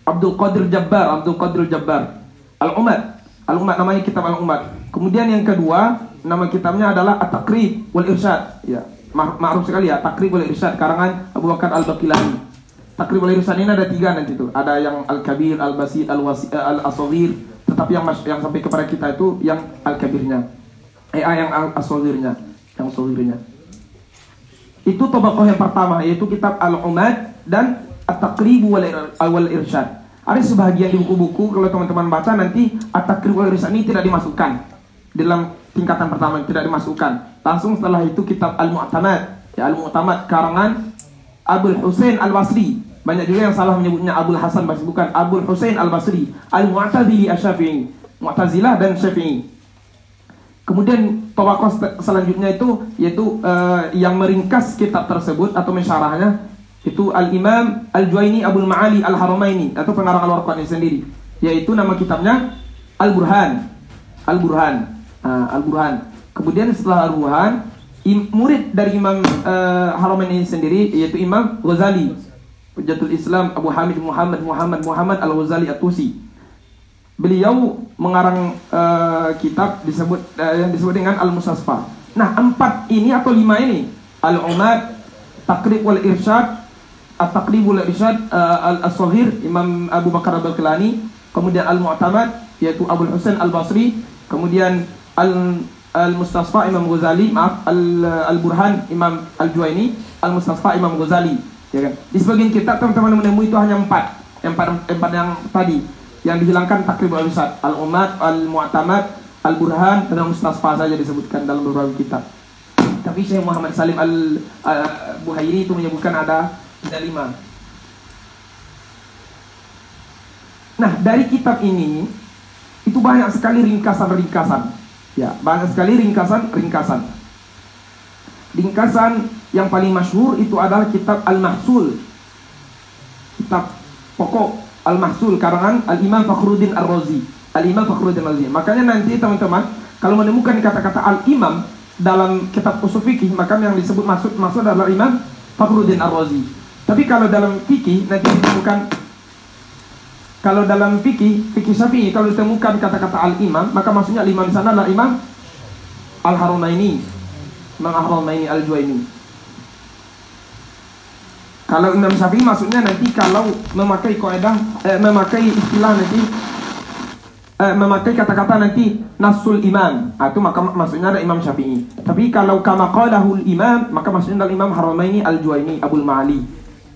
Abdul Qadir Jabbar, Abdul Qadir Jabbar. Al-Umad, Al-Umad namanya kitab Al-Umad. Kemudian yang kedua, nama kitabnya adalah At-Taqrib wal Irsyad. Ya, ma'ruf sekali ya, Taqrib wal Irsyad karangan Abu Bakar Al-Baqilani. Taqrib wal Irsyad ini ada tiga nanti tuh. Ada yang Al-Kabir, Al-Basit, Al-Wasi, Al-Asghir. Tetapi yang yang sampai kepada kita itu yang Al-Kabirnya. Eh, yang Al-Asghirnya, yang Asghirnya. Itu tabaqah yang pertama, yaitu kitab Al-Umad dan At-Taqrib wal Irsyad. Ada sebahagian di buku-buku kalau teman-teman baca nanti At-Taqrib wal Irsyad ini tidak dimasukkan dalam tingkatan pertama, tidak dimasukkan. Langsung setelah itu kitab Al-Mu'tamad, ya Al-Mu'tamad karangan Abul Husain Al-Basri. Banyak juga yang salah menyebutnya Abul Hasan Basri, bukan Abul Husain Al-Basri. Al-Mu'tazili Asy-Syafi'i, Mu'tazilah dan Syafi'i. Kemudian tabaqah selanjutnya itu yaitu uh, yang meringkas kitab tersebut atau mensyarahnya itu Al-Imam Al-Juwaini Abul Ma'ali Al-Haramaini atau pengarang Al-Warqani sendiri, yaitu nama kitabnya Al-Burhan. Al-Burhan. Uh, Al-Burhan. Kemudian setelah Al-Burhan, murid dari Imam uh, Haramaini sendiri yaitu Imam Ghazali, Hujjatul Islam Abu Hamid Muhammad Muhammad Muhammad Al-Ghazali At-Tusi. Beliau mengarang uh, kitab disebut uh, yang disebut dengan Al-Mustasfa. Nah, empat ini atau lima ini, Al-Umad, Taqrib wal Irsyad, At-Taqrib wal Irsyad, uh, Al-Asghir Imam Abu Bakar Al-Baqilani, kemudian Al-Mu'tamad yaitu Abul Husain Al-Basri, kemudian Al Al-Mustasfa Imam Ghazali, maaf Al-Burhan Imam Al-Juwaini, Al-Mustasfa Imam Ghazali, ya kan? Di sebagian kitab teman-teman menemui itu hanya empat, empat, empat yang tadi, yang dihilangkan Taqrib wal Irsyad, Al-Umad, Al-Mu'tamad, Al-Burhan dan Al-Mustasfa saja disebutkan dalam beberapa kitab. Tapi Syekh Muhammad Salim Al-Buhairi itu menyebutkan ada ada lima. Nah, dari kitab ini itu banyak sekali ringkasan-ringkasan. Ya, banyak sekali ringkasan-ringkasan. Ringkasan yang paling masyhur itu adalah kitab Al-Mahsul. Kitab pokok Al-Mahsul karangan Al-Imam Fakhruddin Ar-Razi. Al-Imam Fakhruddin Ar-Razi. Makanya nanti teman-teman kalau menemukan kata-kata Al-Imam dalam kitab usul fikih, maka yang disebut maksud maksud adalah Imam Fakhruddin Ar-Razi. Tapi kalau dalam fikih nanti ditemukan, kalau dalam fikih fikih Syafi'i kalau ditemukan kata-kata al-imam, maka maksudnya al-imam di sana adalah Imam Al-Haramaini, Imam Al-Haramaini Al-Juwaini. Kalau Imam Syafi'i maksudnya nanti kalau memakai kaidah eh, memakai istilah nanti eh, memakai kata-kata nanti nasul imam, itu maka maksudnya ada Imam Syafi'i. Tapi kalau kama qalahul imam, maka maksudnya adalah Imam Haramaini Al-Juwaini Abul Ma'ali.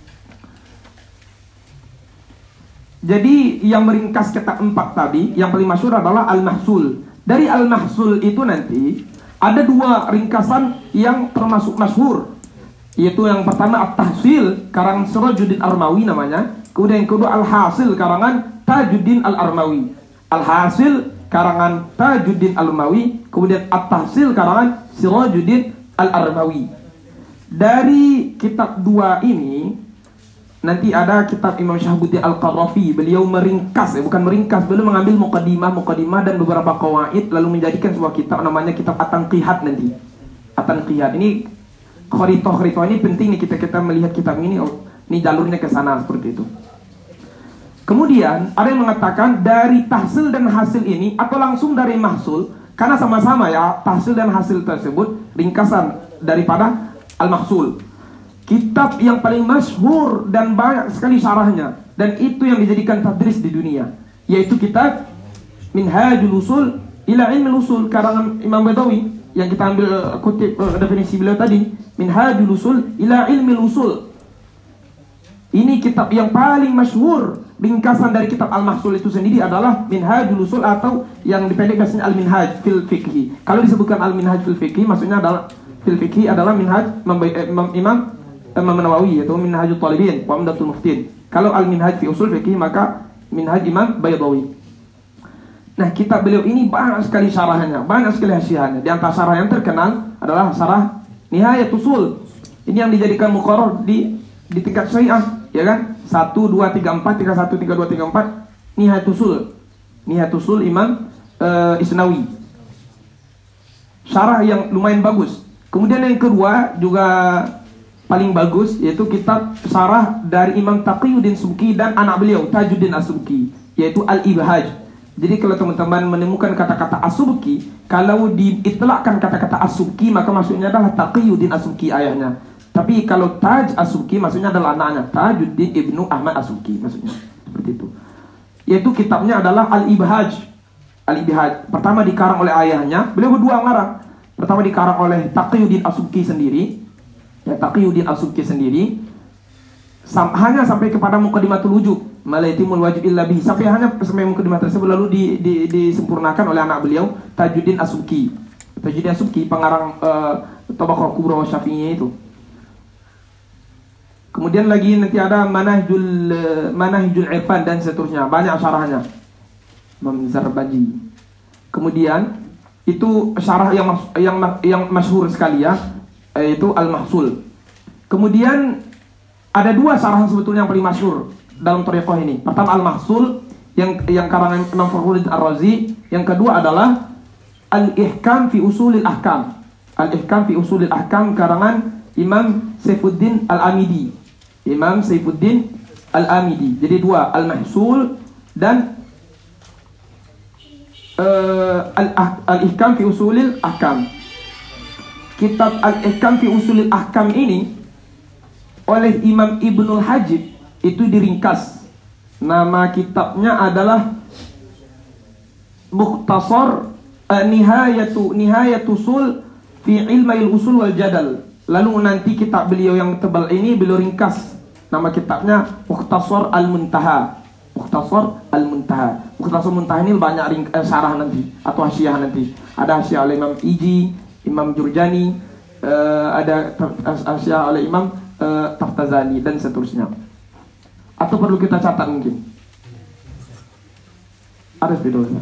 Jadi yang meringkas kitab empat tadi, yang paling masyhur adalah Al-Mahsul. Dari Al-Mahsul itu nanti ada dua ringkasan yang termasuk masyhur, yaitu yang pertama At-Tahsil karangan Sirajuddin Armawi namanya, kemudian yang kedua Al-Hasil karangan Tajuddin Al-Armawi. Al-Hasil karangan Tajuddin Al-Armawi, kemudian At-Tahsil karangan Sirajuddin Al-Armawi. Dari kitab dua ini nanti ada kitab Imam Syahabuddin Al-Qarrafi. Beliau meringkas, eh, bukan meringkas, beliau mengambil muqaddimah-muqaddimah dan beberapa qawaid lalu menjadikan sebuah kitab namanya kitab At-Tanqihat nanti. At-Tanqihat ini kharitoh-kharitoh ini penting nih kita kita melihat kitab ini, oh, ini jalurnya ke sana seperti itu. Kemudian ada yang mengatakan dari tahsil dan hasil ini atau langsung dari mahsul, karena sama-sama ya tahsil dan hasil tersebut ringkasan daripada Al-Mahsul. Kitab yang paling masyhur dan banyak sekali syarahnya, dan itu yang dijadikan tadris di dunia, yaitu kitab Minhajul Usul ila Ilmil Usul karangan Imam Badawi, yang kita ambil uh, kutip uh, definisi beliau tadi, Minhajul Usul ila Ilmil Usul. Ini kitab yang paling masyhur. Ringkasan dari kitab Al-Mahsul itu sendiri adalah Minhajul Usul, atau yang dipendek biasanya Al-Minhaj fil Fiqhi. Kalau disebutkan Al-Minhaj fil Fiqhi, maksudnya adalah fil Fiqhi adalah Minhaj Imam Imam Imam Nawawi, yaitu Minhajul Talibin wa Umdatul Muftin. Kalau Al-Minhaj fi Usul Fiqh, maka Minhaj Imam Baydawi. Nah, kitab beliau ini banyak sekali syarahnya, banyak sekali hasiahnya. Di antara syarah yang terkenal adalah syarah Nihayat Usul. Ini yang dijadikan muqarrar di di tingkat syariah, ya kan? satu, dua, tiga, empat, tiga, satu, tiga, dua, tiga, empat. Nihayat Usul. Nihayat Usul Imam uh, Isnawi. Syarah yang lumayan bagus. Kemudian yang kedua juga paling bagus yaitu kitab syarah dari Imam Taqiyuddin Subki dan anak beliau Tajuddin As-Subki, yaitu Al-Ibhaj. Jadi kalau teman-teman menemukan kata-kata As-Subki, kalau diitlakkan kata-kata As-Subki maka maksudnya adalah Taqiyuddin As-Subki ayahnya. Tapi kalau Taj As-Subki maksudnya adalah anaknya, Tajuddin Ibnu Ahmad As-Subki maksudnya. Seperti itu. Yaitu kitabnya adalah Al-Ibhaj. Al-Ibhaj pertama dikarang oleh ayahnya, beliau berdua ngarang. Pertama dikarang oleh Taqiyuddin As-Subki sendiri. Ya, Taqiyuddin As-Subki sendiri. Sam, hanya sampai kepada Muqaddimatul Wujub, Malaitimul Wajib illa bihi. Sampai hanya sampai mukadimah tersebut lalu di, di, disempurnakan oleh anak beliau Tajuddin As-Subki. Tajuddin As-Subki pengarang uh, Tabaqah Kubra wa Syafi'iyya itu. Kemudian lagi nanti ada Manahjul Manahjul Irfan dan seterusnya, banyak syarahnya. Imam Zarbaji. Kemudian itu syarah yang yang yang masyhur sekali ya, yaitu Al-Mahsul. Kemudian ada dua syarah sebetulnya yang paling masyhur dalam thariqah ini. Pertama Al-Mahsul yang yang karangan Imam Fakhruddin Ar-Razi, yang kedua adalah Al-Ihkam fi Usulil Ahkam. Al-Ihkam fi Usulil Ahkam karangan Imam Saifuddin Al-Amidi. Imam Saifuddin Al-Amidi. Jadi dua, Al-Mahsul dan uh, Al-Ihkam fi Usulil Ahkam. Kitab Al-Ihkam fi Usulil Ahkam ini oleh Imam Ibnul Hajib itu diringkas. Nama kitabnya adalah Mukhtasar uh, Nihayatu Nihayatu Usul fi Ilmil Usul wal Jadal. Lalu nanti kitab beliau yang tebal ini beliau ringkas. Nama kitabnya Mukhtasar Al-Muntaha. Mukhtasar Al-Muntaha. Mukhtasar Muntaha ini banyak ring, eh, syarah nanti atau hasyiah nanti. Ada hasyiah oleh Imam Iji, Imam Jurjani, eh, ada hasyiah oleh Imam eh, Taftazani dan seterusnya. Atau perlu kita catat mungkin? Ada videonya.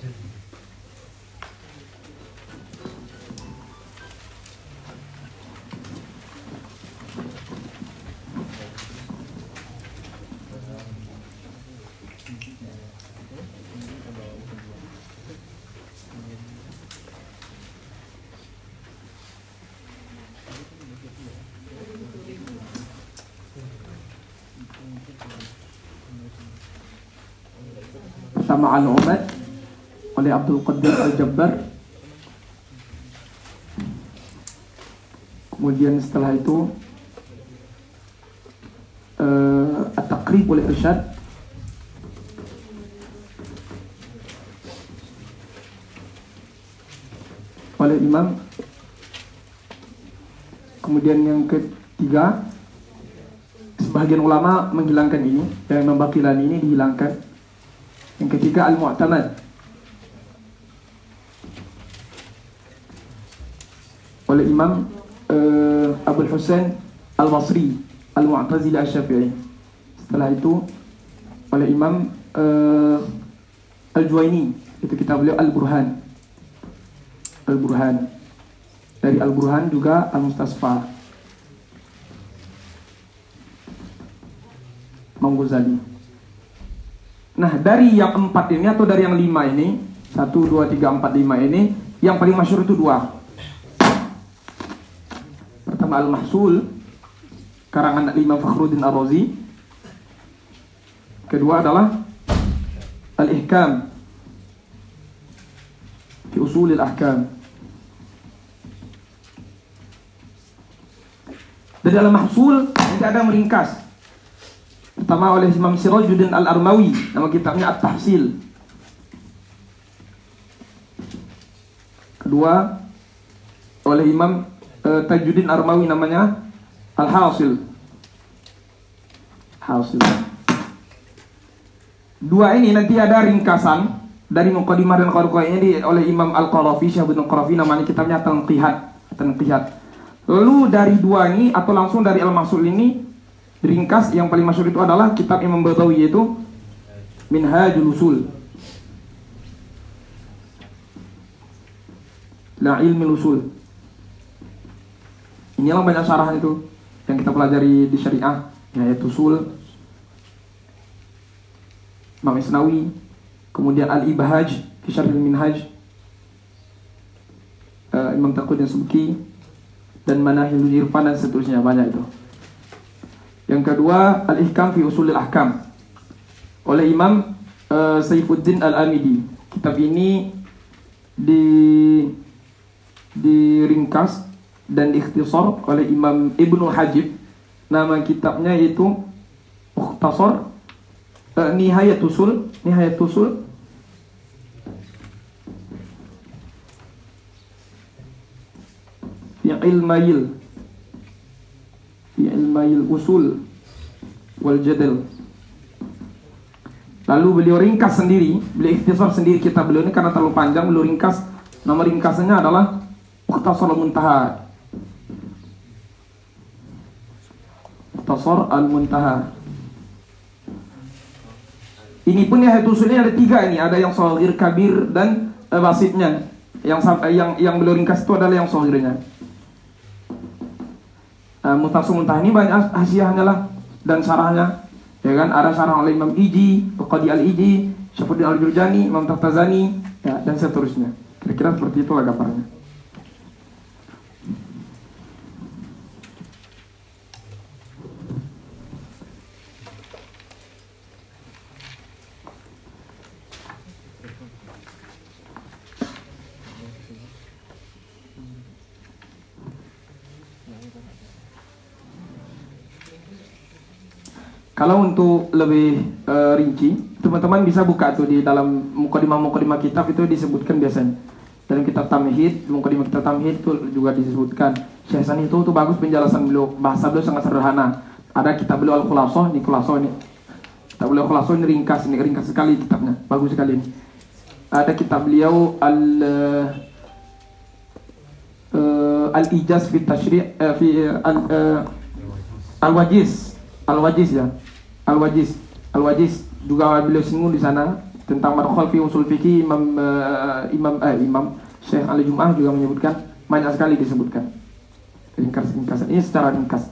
Pertama Al-Umad oleh Abdul Qadir Al-Jabbar. Kemudian setelah itu uh, At-Taqrib oleh Irsyad. Oleh Imam. Kemudian yang ketiga, sebagian ulama menghilangkan ini, yang membakilan ini dihilangkan. Yang ketiga Al-Mu'tamad oleh Imam uh, Abul Husain Al-Basri Al-Mu'tazili Asy-Syafi'i. Setelah itu oleh Imam uh, Al-Juwaini, itu kitab beliau Al-Burhan. Al-Burhan. Dari Al-Burhan juga Al-Mustasfa Imam Ghazali. Nah, dari yang empat ini atau dari yang lima ini, satu, dua, tiga, empat, lima ini, yang paling masyhur itu dua. Pertama Al-Mahsul, karangan Imam Fakhruddin Ar-Razi. Kedua adalah Al-Ihkam fi Usulil Ahkam. Dari Al-Mahsul nanti ada meringkas. Pertama oleh Imam Sirajuddin Al-Armawi, nama kitabnya At-Tahsil. Kedua oleh Imam uh, Tajuddin Armawi, namanya Al-Hasil. Hasil. Dua ini nanti ada ringkasan dari Muqaddimah dan Qarqaiyah ini oleh Imam Al-Qarafi, Syahrul Qarafi, namanya kitabnya Tanqihat. Tanqihat. Lalu dari dua ini atau langsung dari Al-Mahsul ini ringkas, yang paling masyhur itu adalah kitab Imam Baghawi, yaitu Minhajul Usul La Ilmil Usul. Inilah banyak syarah itu yang kita pelajari di syariah, yaitu usul Imam Isnawi, kemudian Al-Ibhaj fi Syarhil Minhaj uh, Imam Taqiyuddin Subki, dan Manahilul Irfan dan seterusnya, banyak itu. Yang kedua, Al-Ihkam fi Ushulil Ahkam oleh Imam uh, Saifuddin Al-Amidi. Kitab ini di diringkas dan diikhtisar oleh Imam Ibnu Hajib. Nama kitabnya yaitu Mukhtasar uh, Nihayat Usul, Nihayat Usul fi ilmail fi ilmail usul wal jadal. Lalu beliau ringkas sendiri, beliau ikhtisar sendiri kitab beliau ini karena terlalu panjang, beliau ringkas. Nama ringkasannya adalah Mukhtasar Al-Muntaha. Mukhtasar Al-Muntaha. Ini pun ya usulnya ada tiga ini, ada yang shaghir, kabir dan eh, basitnya. Yang sampai yang yang beliau ringkas itu adalah yang shaghirnya. Uh, Mukhtasar Al-Muntaha ini banyak hasiahnya lah dan syarahnya. Ya kan, ada syarah oleh Imam Iji, Qadi Al-Iji, Syafuddin Al-Jurjani, Imam Taftazani, ya, dan seterusnya. Kira-kira seperti itulah gambarnya. Kalau untuk lebih uh, rinci, teman-teman bisa buka tuh di dalam mukadimah-mukadimah kitab itu disebutkan biasanya. Dalam kitab Tamhid, mukadimah kitab Tamhid itu juga disebutkan. Syekh Sani itu tuh bagus penjelasan beliau, bahasa beliau sangat sederhana. Ada kitab beliau Al-Khulasoh, ini Khulasoh ini. Kitab beliau Khulasoh ini ringkas, ini ringkas sekali kitabnya, bagus sekali ini. Ada kitab beliau Al uh, Al-Ijaz fi Tashri' uh, fi uh, uh, Al-Wajiz, Al-Wajiz ya. Al-Wajiz, Al-Wajiz juga beliau singgung di sana tentang madkhal fi usul fikih. Imam uh, Imam eh, Imam Syekh Al-Jum'ah juga menyebutkan, banyak sekali disebutkan. Ringkas-ringkasan ini secara ringkas.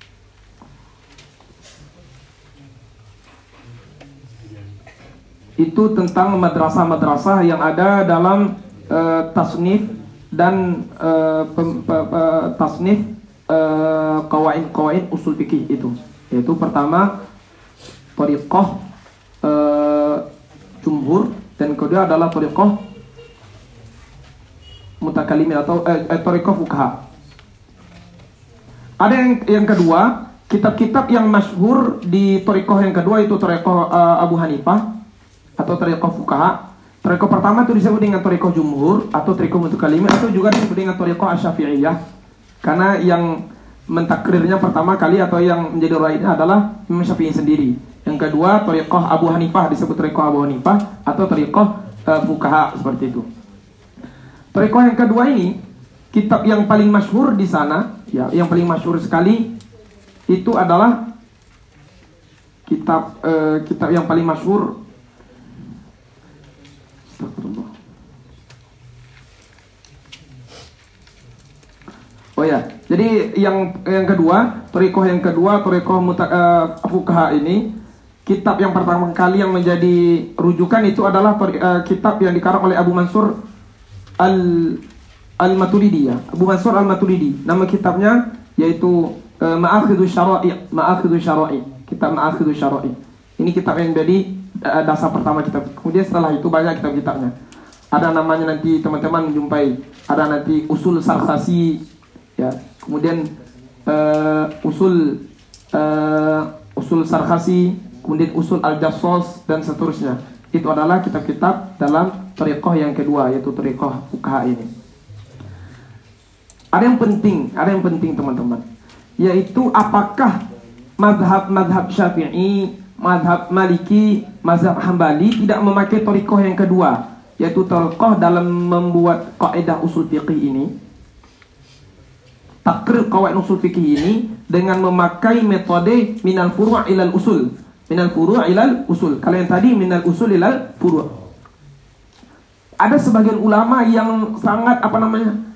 Itu tentang madrasah-madrasah yang ada dalam uh, tasnif dan uh, pem, pe, pe, tasnif uh, qawaid-qawaid usul fikih itu. Yaitu pertama thariqah uh, jumhur, dan kedua adalah thariqah mutakalimin atau eh, eh, thariqah fuqaha. Ada yang yang kedua, kitab-kitab yang masyhur di thariqah yang kedua itu thariqah uh, Abu Hanifah atau thariqah fuqaha. Thariqah pertama itu disebut dengan thariqah jumhur atau thariqah mutakalimin, atau juga disebut dengan thariqah asy-syafi'iyah. Karena yang mentakrirnya pertama kali atau yang menjadi raihnya adalah Imam Syafi'i sendiri. Yang kedua, thariqah Abu Hanifah, disebut thariqah Abu Hanifah atau thariqah uh, fuqaha, seperti itu. Thariqah yang kedua ini, kitab yang paling masyhur di sana, ya, yang paling masyhur sekali itu adalah kitab uh, kitab yang paling masyhur. Astagfirullah. Oh ya, jadi yang yang kedua, thariqah yang kedua, thariqah uh, fuqaha ini, kitab yang pertama kali yang menjadi rujukan itu adalah uh, kitab yang dikarang oleh Abu Mansur Al Al-Maturidi, ya. Abu Mansur Al-Maturidi. Nama kitabnya yaitu uh, Ma'akhidhu Syara'i, Ma'akhidhu Syara'i. Kitab Ma'akhidhu Syara'i. Ini kitab yang jadi uh, dasar pertama kitab. Kemudian setelah itu banyak kitab-kitabnya. Ada namanya nanti teman-teman menjumpai. Ada nanti Usul Sarkhasi, ya. Kemudian uh, Usul uh, Usul Sarkhasi, kemudian Usul Al-Jassos dan seterusnya. Itu adalah kitab-kitab dalam thariqah yang kedua, yaitu thariqah fuqaha ini. Ada yang penting, ada yang penting teman-teman, yaitu apakah mazhab-mazhab Syafi'i, mazhab Maliki, mazhab Hambali tidak memakai thariqah yang kedua, yaitu thariqah dalam membuat kaidah usul fiqih ini, takrir qawaid usul fiqih ini, dengan memakai metode minal furu' ilal usul. Minal furu' ilal usul. Kalau yang tadi minal usul ilal furu'. Ada sebagian ulama yang sangat apa namanya?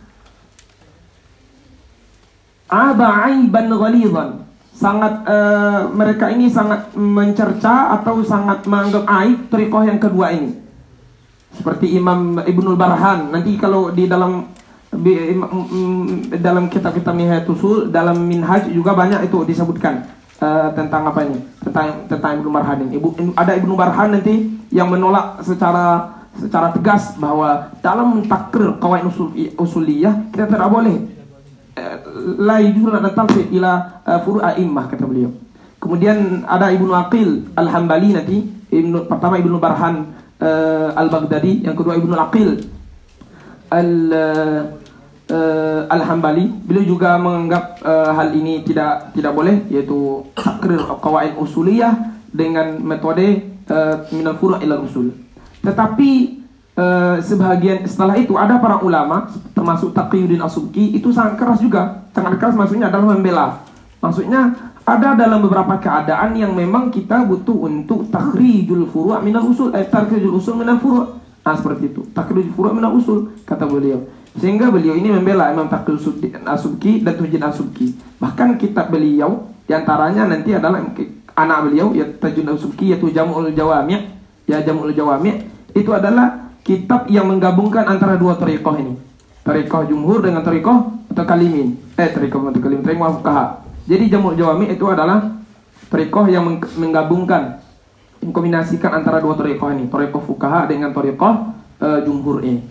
Aba'aiban ghalidhan. Sangat uh, mereka ini sangat mencerca atau sangat menganggap aib thariqah yang kedua ini. Seperti Imam Ibnul Barhan. Nanti kalau di dalam dalam kitab-kitab Nihayatul Usul, dalam Minhaj juga banyak itu disebutkan uh, tentang apa ini, tentang tentang Ibnu Marhan ini. Ibu, ada Ibnu Marhan nanti yang menolak secara secara tegas bahwa dalam takrir qawaid usul usuliyah kita tidak boleh la yujur an talfid ila furu' a'immah, kata beliau. Kemudian ada Ibnu Aqil Al-Hambali nanti, Ibnu pertama Ibnu Barhan uh, Al-Baghdadi, yang kedua Ibnu Aqil Al uh, Al-Hambali. Beliau juga menganggap uh, hal ini tidak tidak boleh, yaitu takrir qawaid usuliyah dengan metode uh, min al-furu' ila al-usul. Tetapi uh, sebahagian setelah itu ada para ulama termasuk Taqiyuddin As-Subki itu sangat keras juga. Sangat keras maksudnya adalah membela. Maksudnya ada dalam beberapa keadaan yang memang kita butuh untuk takhrijul furu' minal usul, eh takhrijul usul minal furu'. Nah, seperti itu. Takhrijul furu' minal usul, kata beliau. Sehingga beliau ini membela Imam Taqiyuddin As-Subki dan Tajuddin As-Subki. Bahkan kitab beliau diantaranya nanti adalah anak beliau, ya Tajuddin As-Subki, yaitu Jam'ul Jawami', ya Jam'ul Jawami', itu adalah kitab yang menggabungkan antara dua thariqah ini. Thariqah jumhur dengan thariqah mutakalimin. Eh, thariqah mutakalimin, thariqah fuqaha. Jadi Jam'ul Jawami' itu adalah thariqah yang menggabungkan, mengkombinasikan antara dua thariqah ini, thariqah fuqaha dengan thariqah uh, jumhur ini.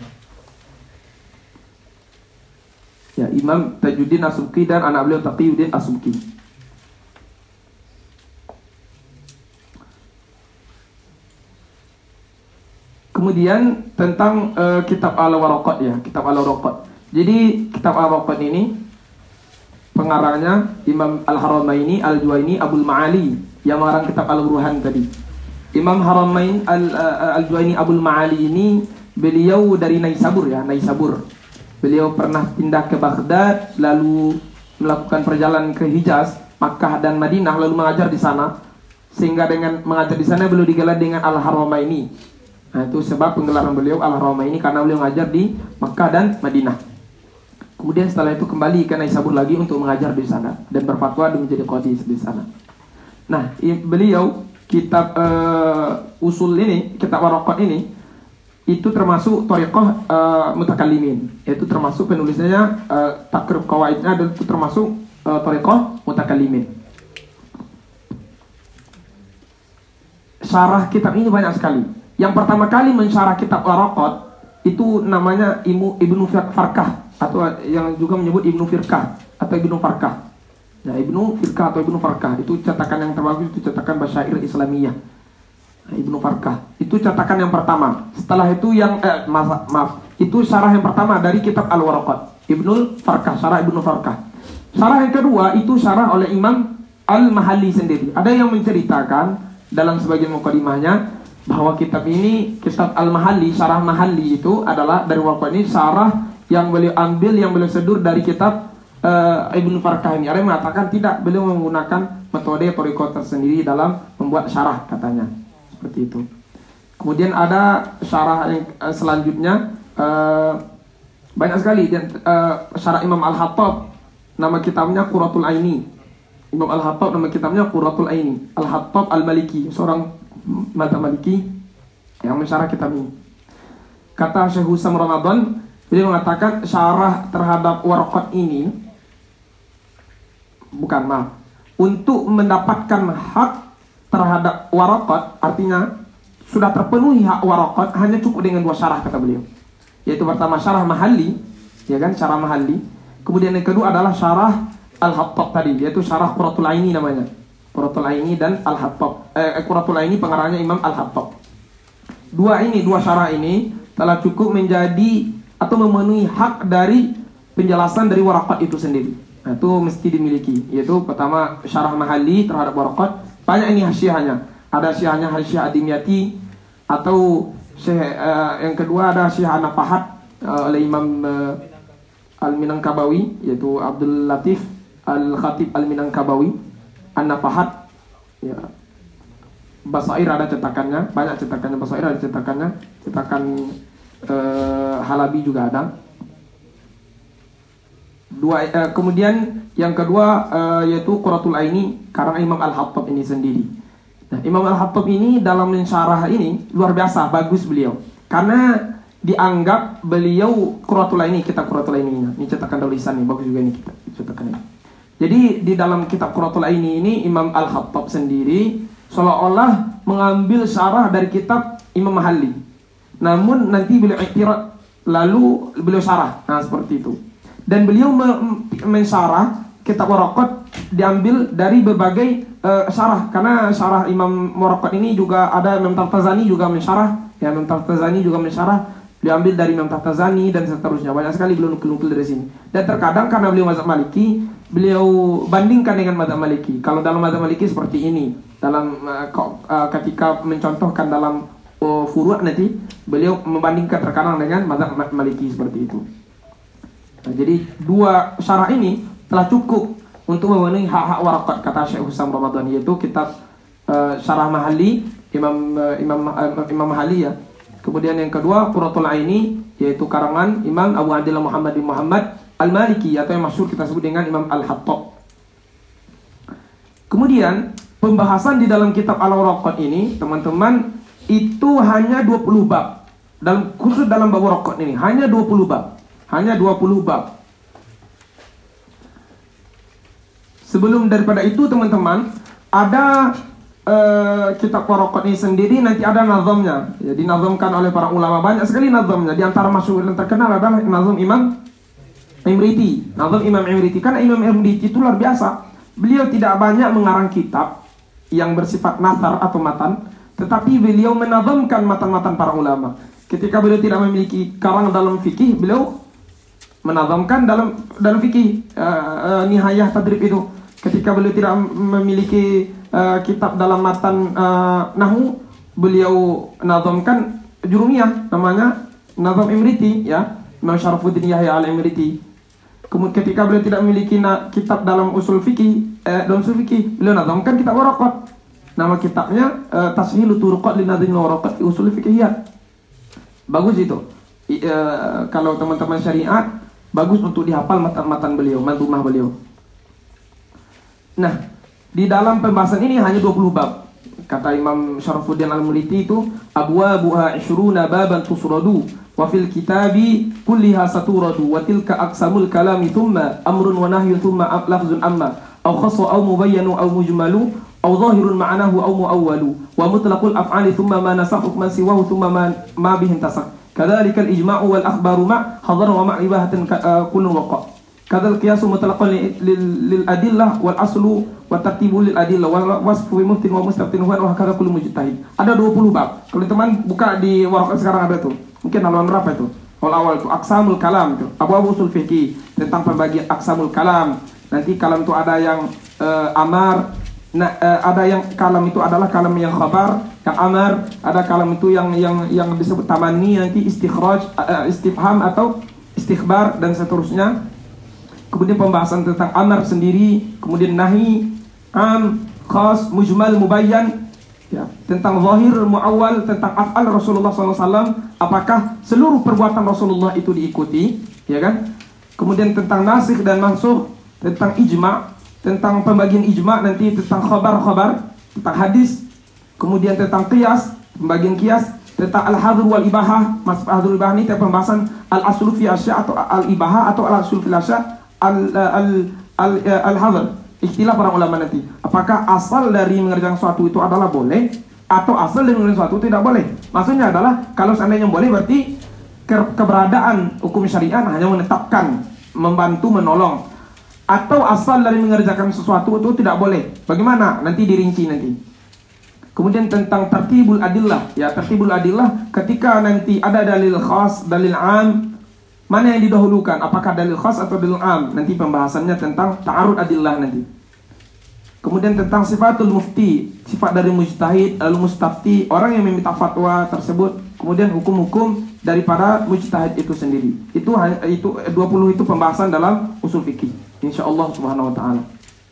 Ya, Imam Tajuddin As-Subki dan anak beliau Taqiyuddin As-Subki. Kemudian tentang uh, kitab Al-Waraqat, ya, kitab Al-Waraqat. Jadi kitab Al-Waraqat ini pengarangnya Imam Al-Haramaini Al-Juwaini Abul Ma'ali yang mengarang kitab Al-Burhan tadi. Imam Haramain Al-Juwaini Abul Ma'ali ini beliau dari Naisabur, ya, Naisabur. Beliau pernah pindah ke Baghdad, lalu melakukan perjalanan ke Hijaz, Makkah dan Madinah, lalu mengajar di sana. Sehingga dengan mengajar di sana beliau digelar dengan Al-Haramaini. Nah, itu sebab penggelaran beliau Al-Haramaini, karena beliau mengajar di Makkah dan Madinah. Kemudian setelah itu kembali ke Naisabur lagi untuk mengajar di sana dan berfatwa dan menjadi qadhi di sana. Nah, beliau kitab uh, usul ini, kitab Waraqat ini, itu termasuk thariqah uh, mutakallimin. Itu termasuk penulisnya uh, takrir qawaidnya, dan itu termasuk uh, thariqah mutakallimin. Syarah kitab ini banyak sekali. Yang pertama kali mensyarah kitab Waraqat itu namanya Ibnu Ibnu Farkah, atau yang juga menyebut Ibnu Firqah atau Ibnu Farkah. Ya, Ibnu Firqah atau Ibnu Farkah itu cetakan yang terbagus, itu cetakan Basyair Islamiyah. Nah, Ibnu Farkah itu cetakan yang pertama. Setelah itu yang eh, maaf, maaf, itu syarah yang pertama dari kitab Al-Waraqat, Ibnu Farkah, syarah Ibnu Farkah. Syarah yang kedua itu syarah oleh Imam Al-Mahalli sendiri. Ada yang menceritakan dalam sebagian mukadimahnya bahwa kitab ini, kitab Al-Mahalli, syarah Mahalli itu adalah dari Waraqat ini syarah yang beliau ambil, yang beliau sedur dari kitab uh, Ibnu Farkah ini. Ada yang mengatakan tidak, beliau menggunakan metode thariqah tersendiri dalam membuat syarah, katanya. Seperti itu. Kemudian ada syarah yang uh, selanjutnya uh, banyak sekali. Dan uh, syarah Imam Al-Hattab, nama kitabnya Qurratul Aini. Imam Al-Hattab nama kitabnya Qurratul Aini. Al-Hattab Al-Maliki, seorang madzhab Maliki yang mensyarah kitab ini. Kata Syekh Husam Ramadan, beliau mengatakan syarah terhadap Waraqat ini, bukan maaf, untuk mendapatkan hak terhadap Waraqat, artinya sudah terpenuhi hak Waraqat hanya cukup dengan dua syarah, kata beliau. Yaitu pertama syarah Mahalli, ya kan, syarah Mahalli. Kemudian yang kedua adalah syarah Al-Hattab tadi, yaitu syarah Qurratul Aini namanya. Qurratul Aini dan Al-Hattab. Eh, Qurratul Aini pengarangnya Imam Al-Hattab. Dua ini, dua syarah ini telah cukup menjadi atau memenuhi hak dari penjelasan dari Waraqat itu sendiri. Nah, itu mesti dimiliki. Yaitu pertama syarah Mahalli terhadap Waraqat. Banyak ini hasyiahnya. Ada syiahnya Hasyiah Ad-Dimyati, atau syih, uh, yang kedua ada Syiah Nafahat uh, oleh Imam uh, Al-Minangkabawi, yaitu Abdul Latif Al-Khatib Al-Minangkabawi. An-Nafahat, ya, Basair ada cetakannya, banyak cetakannya Basair, ada cetakannya, cetakan uh, Halabi juga ada. Dua, uh, kemudian yang kedua uh, yaitu Qurratul Aini karena Imam Al-Hattab ini sendiri. Nah, Imam Al-Hattab ini dalam mensyarah ini luar biasa bagus beliau, karena dianggap beliau Qurratul Aini, kitab Qurratul Aini ini cetakan tulisan nih, bagus juga ini kita cetakan ini. Jadi di dalam kitab Qurratul Aini ini Imam Al-Khattab sendiri seolah-olah mengambil syarah dari kitab Imam Mahalli. Namun nanti beliau iktirad lalu beliau syarah. Nah, seperti itu. Dan beliau mensyarah kitab Waraqat diambil dari berbagai uh, syarah, karena syarah Imam Waraqat ini juga ada Imam Tartazani juga mensyarah, ya Imam Tartazani juga mensyarah, diambil dari Imam Tartazani dan seterusnya. Banyak sekali beliau nukil-nukil dari sini. Dan terkadang karena beliau mazhab Maliki, beliau bandingkan dengan mazhab Maliki. Kalau dalam mazhab Maliki seperti ini, dalam uh, uh, ketika mencontohkan dalam uh, furu' nanti beliau membandingkan terkadang dengan mazhab Maliki seperti itu. Nah, jadi dua syarah ini telah cukup untuk memenuhi hak-hak Waraqat, kata Syekh Hussam Ramadan, yaitu kitab uh, Syarah Mahalli Imam uh, Imam uh, Imam Mahalli ya. Kemudian yang kedua Qurratul Aini, yaitu karangan Imam Abu Abdillah Muhammad bin Muhammad Al-Maliki atau yang masyhur kita sebut dengan Imam Al-Khattab. Kemudian pembahasan di dalam kitab Al-Waraqat ini, teman-teman, itu hanya dua puluh bab. Dalam khusus dalam bab Waraqat ini hanya dua puluh bab. Hanya dua puluh bab. Sebelum daripada itu teman-teman, ada uh, kitab Waraqat ini sendiri nanti ada nazamnya. Ya, dinazamkan oleh para ulama, banyak sekali nazamnya. Di antara masyhur dan terkenal adalah nazam Imam Imriti. Nazam Imam Imriti, karena Imam Imriti itu luar biasa. Beliau tidak banyak mengarang kitab yang bersifat nathar atau matan, tetapi beliau menazamkan matan-matan para ulama. Ketika beliau tidak memiliki karang dalam fikih, beliau menazamkan dalam dalam fikih uh, uh, Nihayah Tadrib itu. Ketika beliau tidak memiliki uh, kitab dalam matan uh, Nahwu, beliau nazamkan Jurumiyah, namanya Nazam Imriti ya, Imam Syarafuddin Yahya Al-Imriti. Kemudian ketika beliau tidak memiliki na- kitab dalam usul fikih, eh, dalam usul fikih, beliau nazamkan kitab Waraqat. Nama kitabnya uh, Tashilu Turuqat li Nadhim Waraqat fi Usul Fiqhiyat. Bagus itu. I, uh, kalau teman-teman syariat, bagus untuk dihafal matan-matan beliau, mantumah beliau. Nah, di dalam pembahasan ini hanya dua puluh bab. Kata Imam Syarafuddin Al-Muliti itu, abwabuha ishruna baban tusradu wa fil kitabi kulliha saturadu wa tilka aqsamul kalami thumma amrun wa nahyun thumma lafzun amma aw khassa aw mubayyanu aw mujmalu aw zahirun ma'nahu aw muawwalu wa mutlaqul af'ali thumma ma nasakh hukman siwahu thumma ma, ma bihi intasakh. Kadzalika al-ijma'u wal akhbaru ma hadar wa ma ibahatin kullun waqa. Kadzal qiyasu mutlaqan lil adillah wal aslu wa tartibu lil adillah wal wasfu bi muftin wa mustaftin wa hakadha kullu mujtahid. Ada dua puluh bab. Kalau teman buka di Waraqat sekarang ada tuh. Mungkin halaman berapa itu? Awal-awal itu aqsamul kalam itu. Abwab usul fiqih tentang pembagian aqsamul kalam. Nanti kalam itu ada yang uh, amar, nah, uh, ada yang kalam itu adalah kalam yang khabar, yang amar, ada kalam itu yang yang yang disebut tamanni, nanti istikhraj, uh, istifham atau istikhbar dan seterusnya. Kemudian pembahasan tentang amar sendiri, kemudian nahi, am, khas, mujmal, mubayyan, ya, tentang zahir, muawwal, tentang af'al Rasulullah sallallahu alaihi wasallam, apakah seluruh perbuatan Rasulullah itu diikuti, ya kan? Kemudian tentang nasikh dan mansukh, tentang ijma', tentang pembagian ijma' nanti, tentang khabar-khabar, tentang hadis, kemudian tentang qiyas, pembagian qiyas, tentang al-hadhr wal ibahah. Mas hadhr ibahah ini tentang pembahasan al-aslu fi asya' atau al-ibahah atau al-aslu fil asya', al-hadhr. Istilah para ulama nanti, apakah asal dari mengerjakan sesuatu itu adalah boleh atau asal dari mengerjakan sesuatu tidak boleh. Maksudnya adalah kalau seandainya boleh berarti ke- keberadaan hukum syariat hanya menetapkan, membantu, menolong. Atau asal dari mengerjakan sesuatu itu tidak boleh. Bagaimana? Nanti dirinci nanti. Kemudian tentang tertibul adillah. Ya, tertibul adillah ketika nanti ada dalil khas, dalil am, mana yang didahulukan? Apakah dalil khas atau dalil am? Nanti pembahasannya tentang ta'arud adillah nanti. Kemudian tentang sifatul mufti, sifat dari mujtahid, al-mustafti, orang yang meminta fatwa tersebut. Kemudian hukum-hukum daripada mujtahid itu sendiri. Itu itu dua puluh itu pembahasan dalam usul fikih. Insyaallah subhanahu wa ta'ala.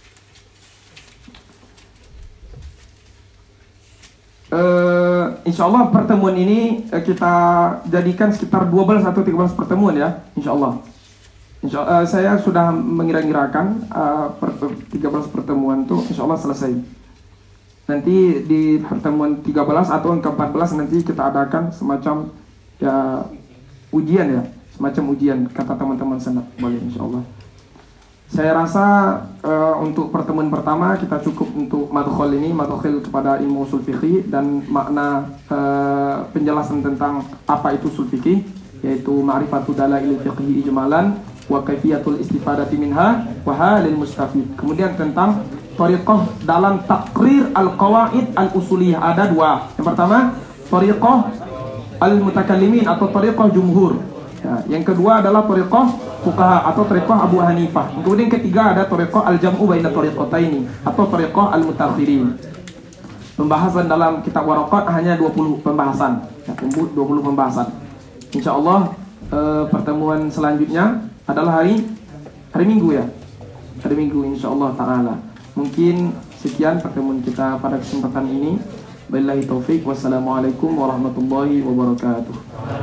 Uh, insyaallah pertemuan ini uh, kita jadikan sekitar dua belas atau tiga belas pertemuan ya, insyaallah. Insyaallah uh, saya sudah mengira-ngirakan uh, per, tiga belas pertemuan itu insyaallah selesai. Nanti di pertemuan tiga belas atau ke empat belas nanti kita adakan semacam ya ujian ya, semacam ujian kata teman-teman senat. Boleh insyaallah. Saya rasa uh, untuk pertemuan pertama kita cukup untuk madkhul ini, madkhul kepada ilmu usul fikih dan makna uh, penjelasan tentang apa itu usul fikih, yaitu ma'rifatu dalail fiqhi ijmalan wa kaifiyatul istifadati minha wa halil mustafid. Kemudian tentang thariqah dalam takrir al-qawaid al-usuliyah, ada dua. Yang pertama thariqah al-mutakallimin atau thariqah jumhur. Ya, yang kedua adalah thariqah fuqaha atau thariqah Abu Hanifah. Kemudian ketiga ada thariqah al-jam'u baina thariqataini atau thariqah al-mutakhirin. Pembahasan dalam kitab Waraqat hanya dua puluh pembahasan. Ya, dua puluh pembahasan. Insyaallah eh, pertemuan selanjutnya adalah hari hari Minggu ya. Hari Minggu insyaallah taala. Mungkin sekian pertemuan kita pada kesempatan ini. Billahi taufik. Wassalamualaikum warahmatullahi wabarakatuh.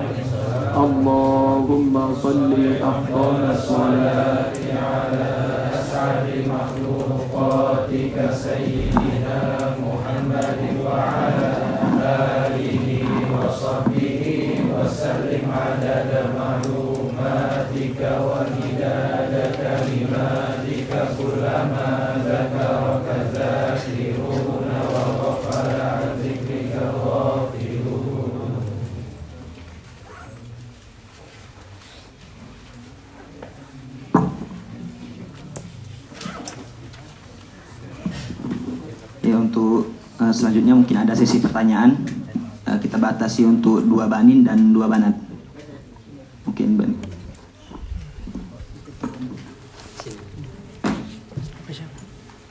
Allahumma salli afdal salati ala as'adi makhluqatika sayyidina Muhammadin wa ala alihi wa sahbihi wa sallim adada ma'lumatika wa midada kalimatika kullama dzakaraka dzakiruna wa ghafara an dzikrika ghafilun. Ya, untuk uh, selanjutnya mungkin ada sesi pertanyaan. Uh, kita batasi untuk dua banin dan dua banat. Mungkin ban.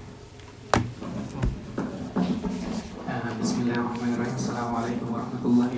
Bismillahirrahmanirrahim. Assalamualaikum warahmatullahi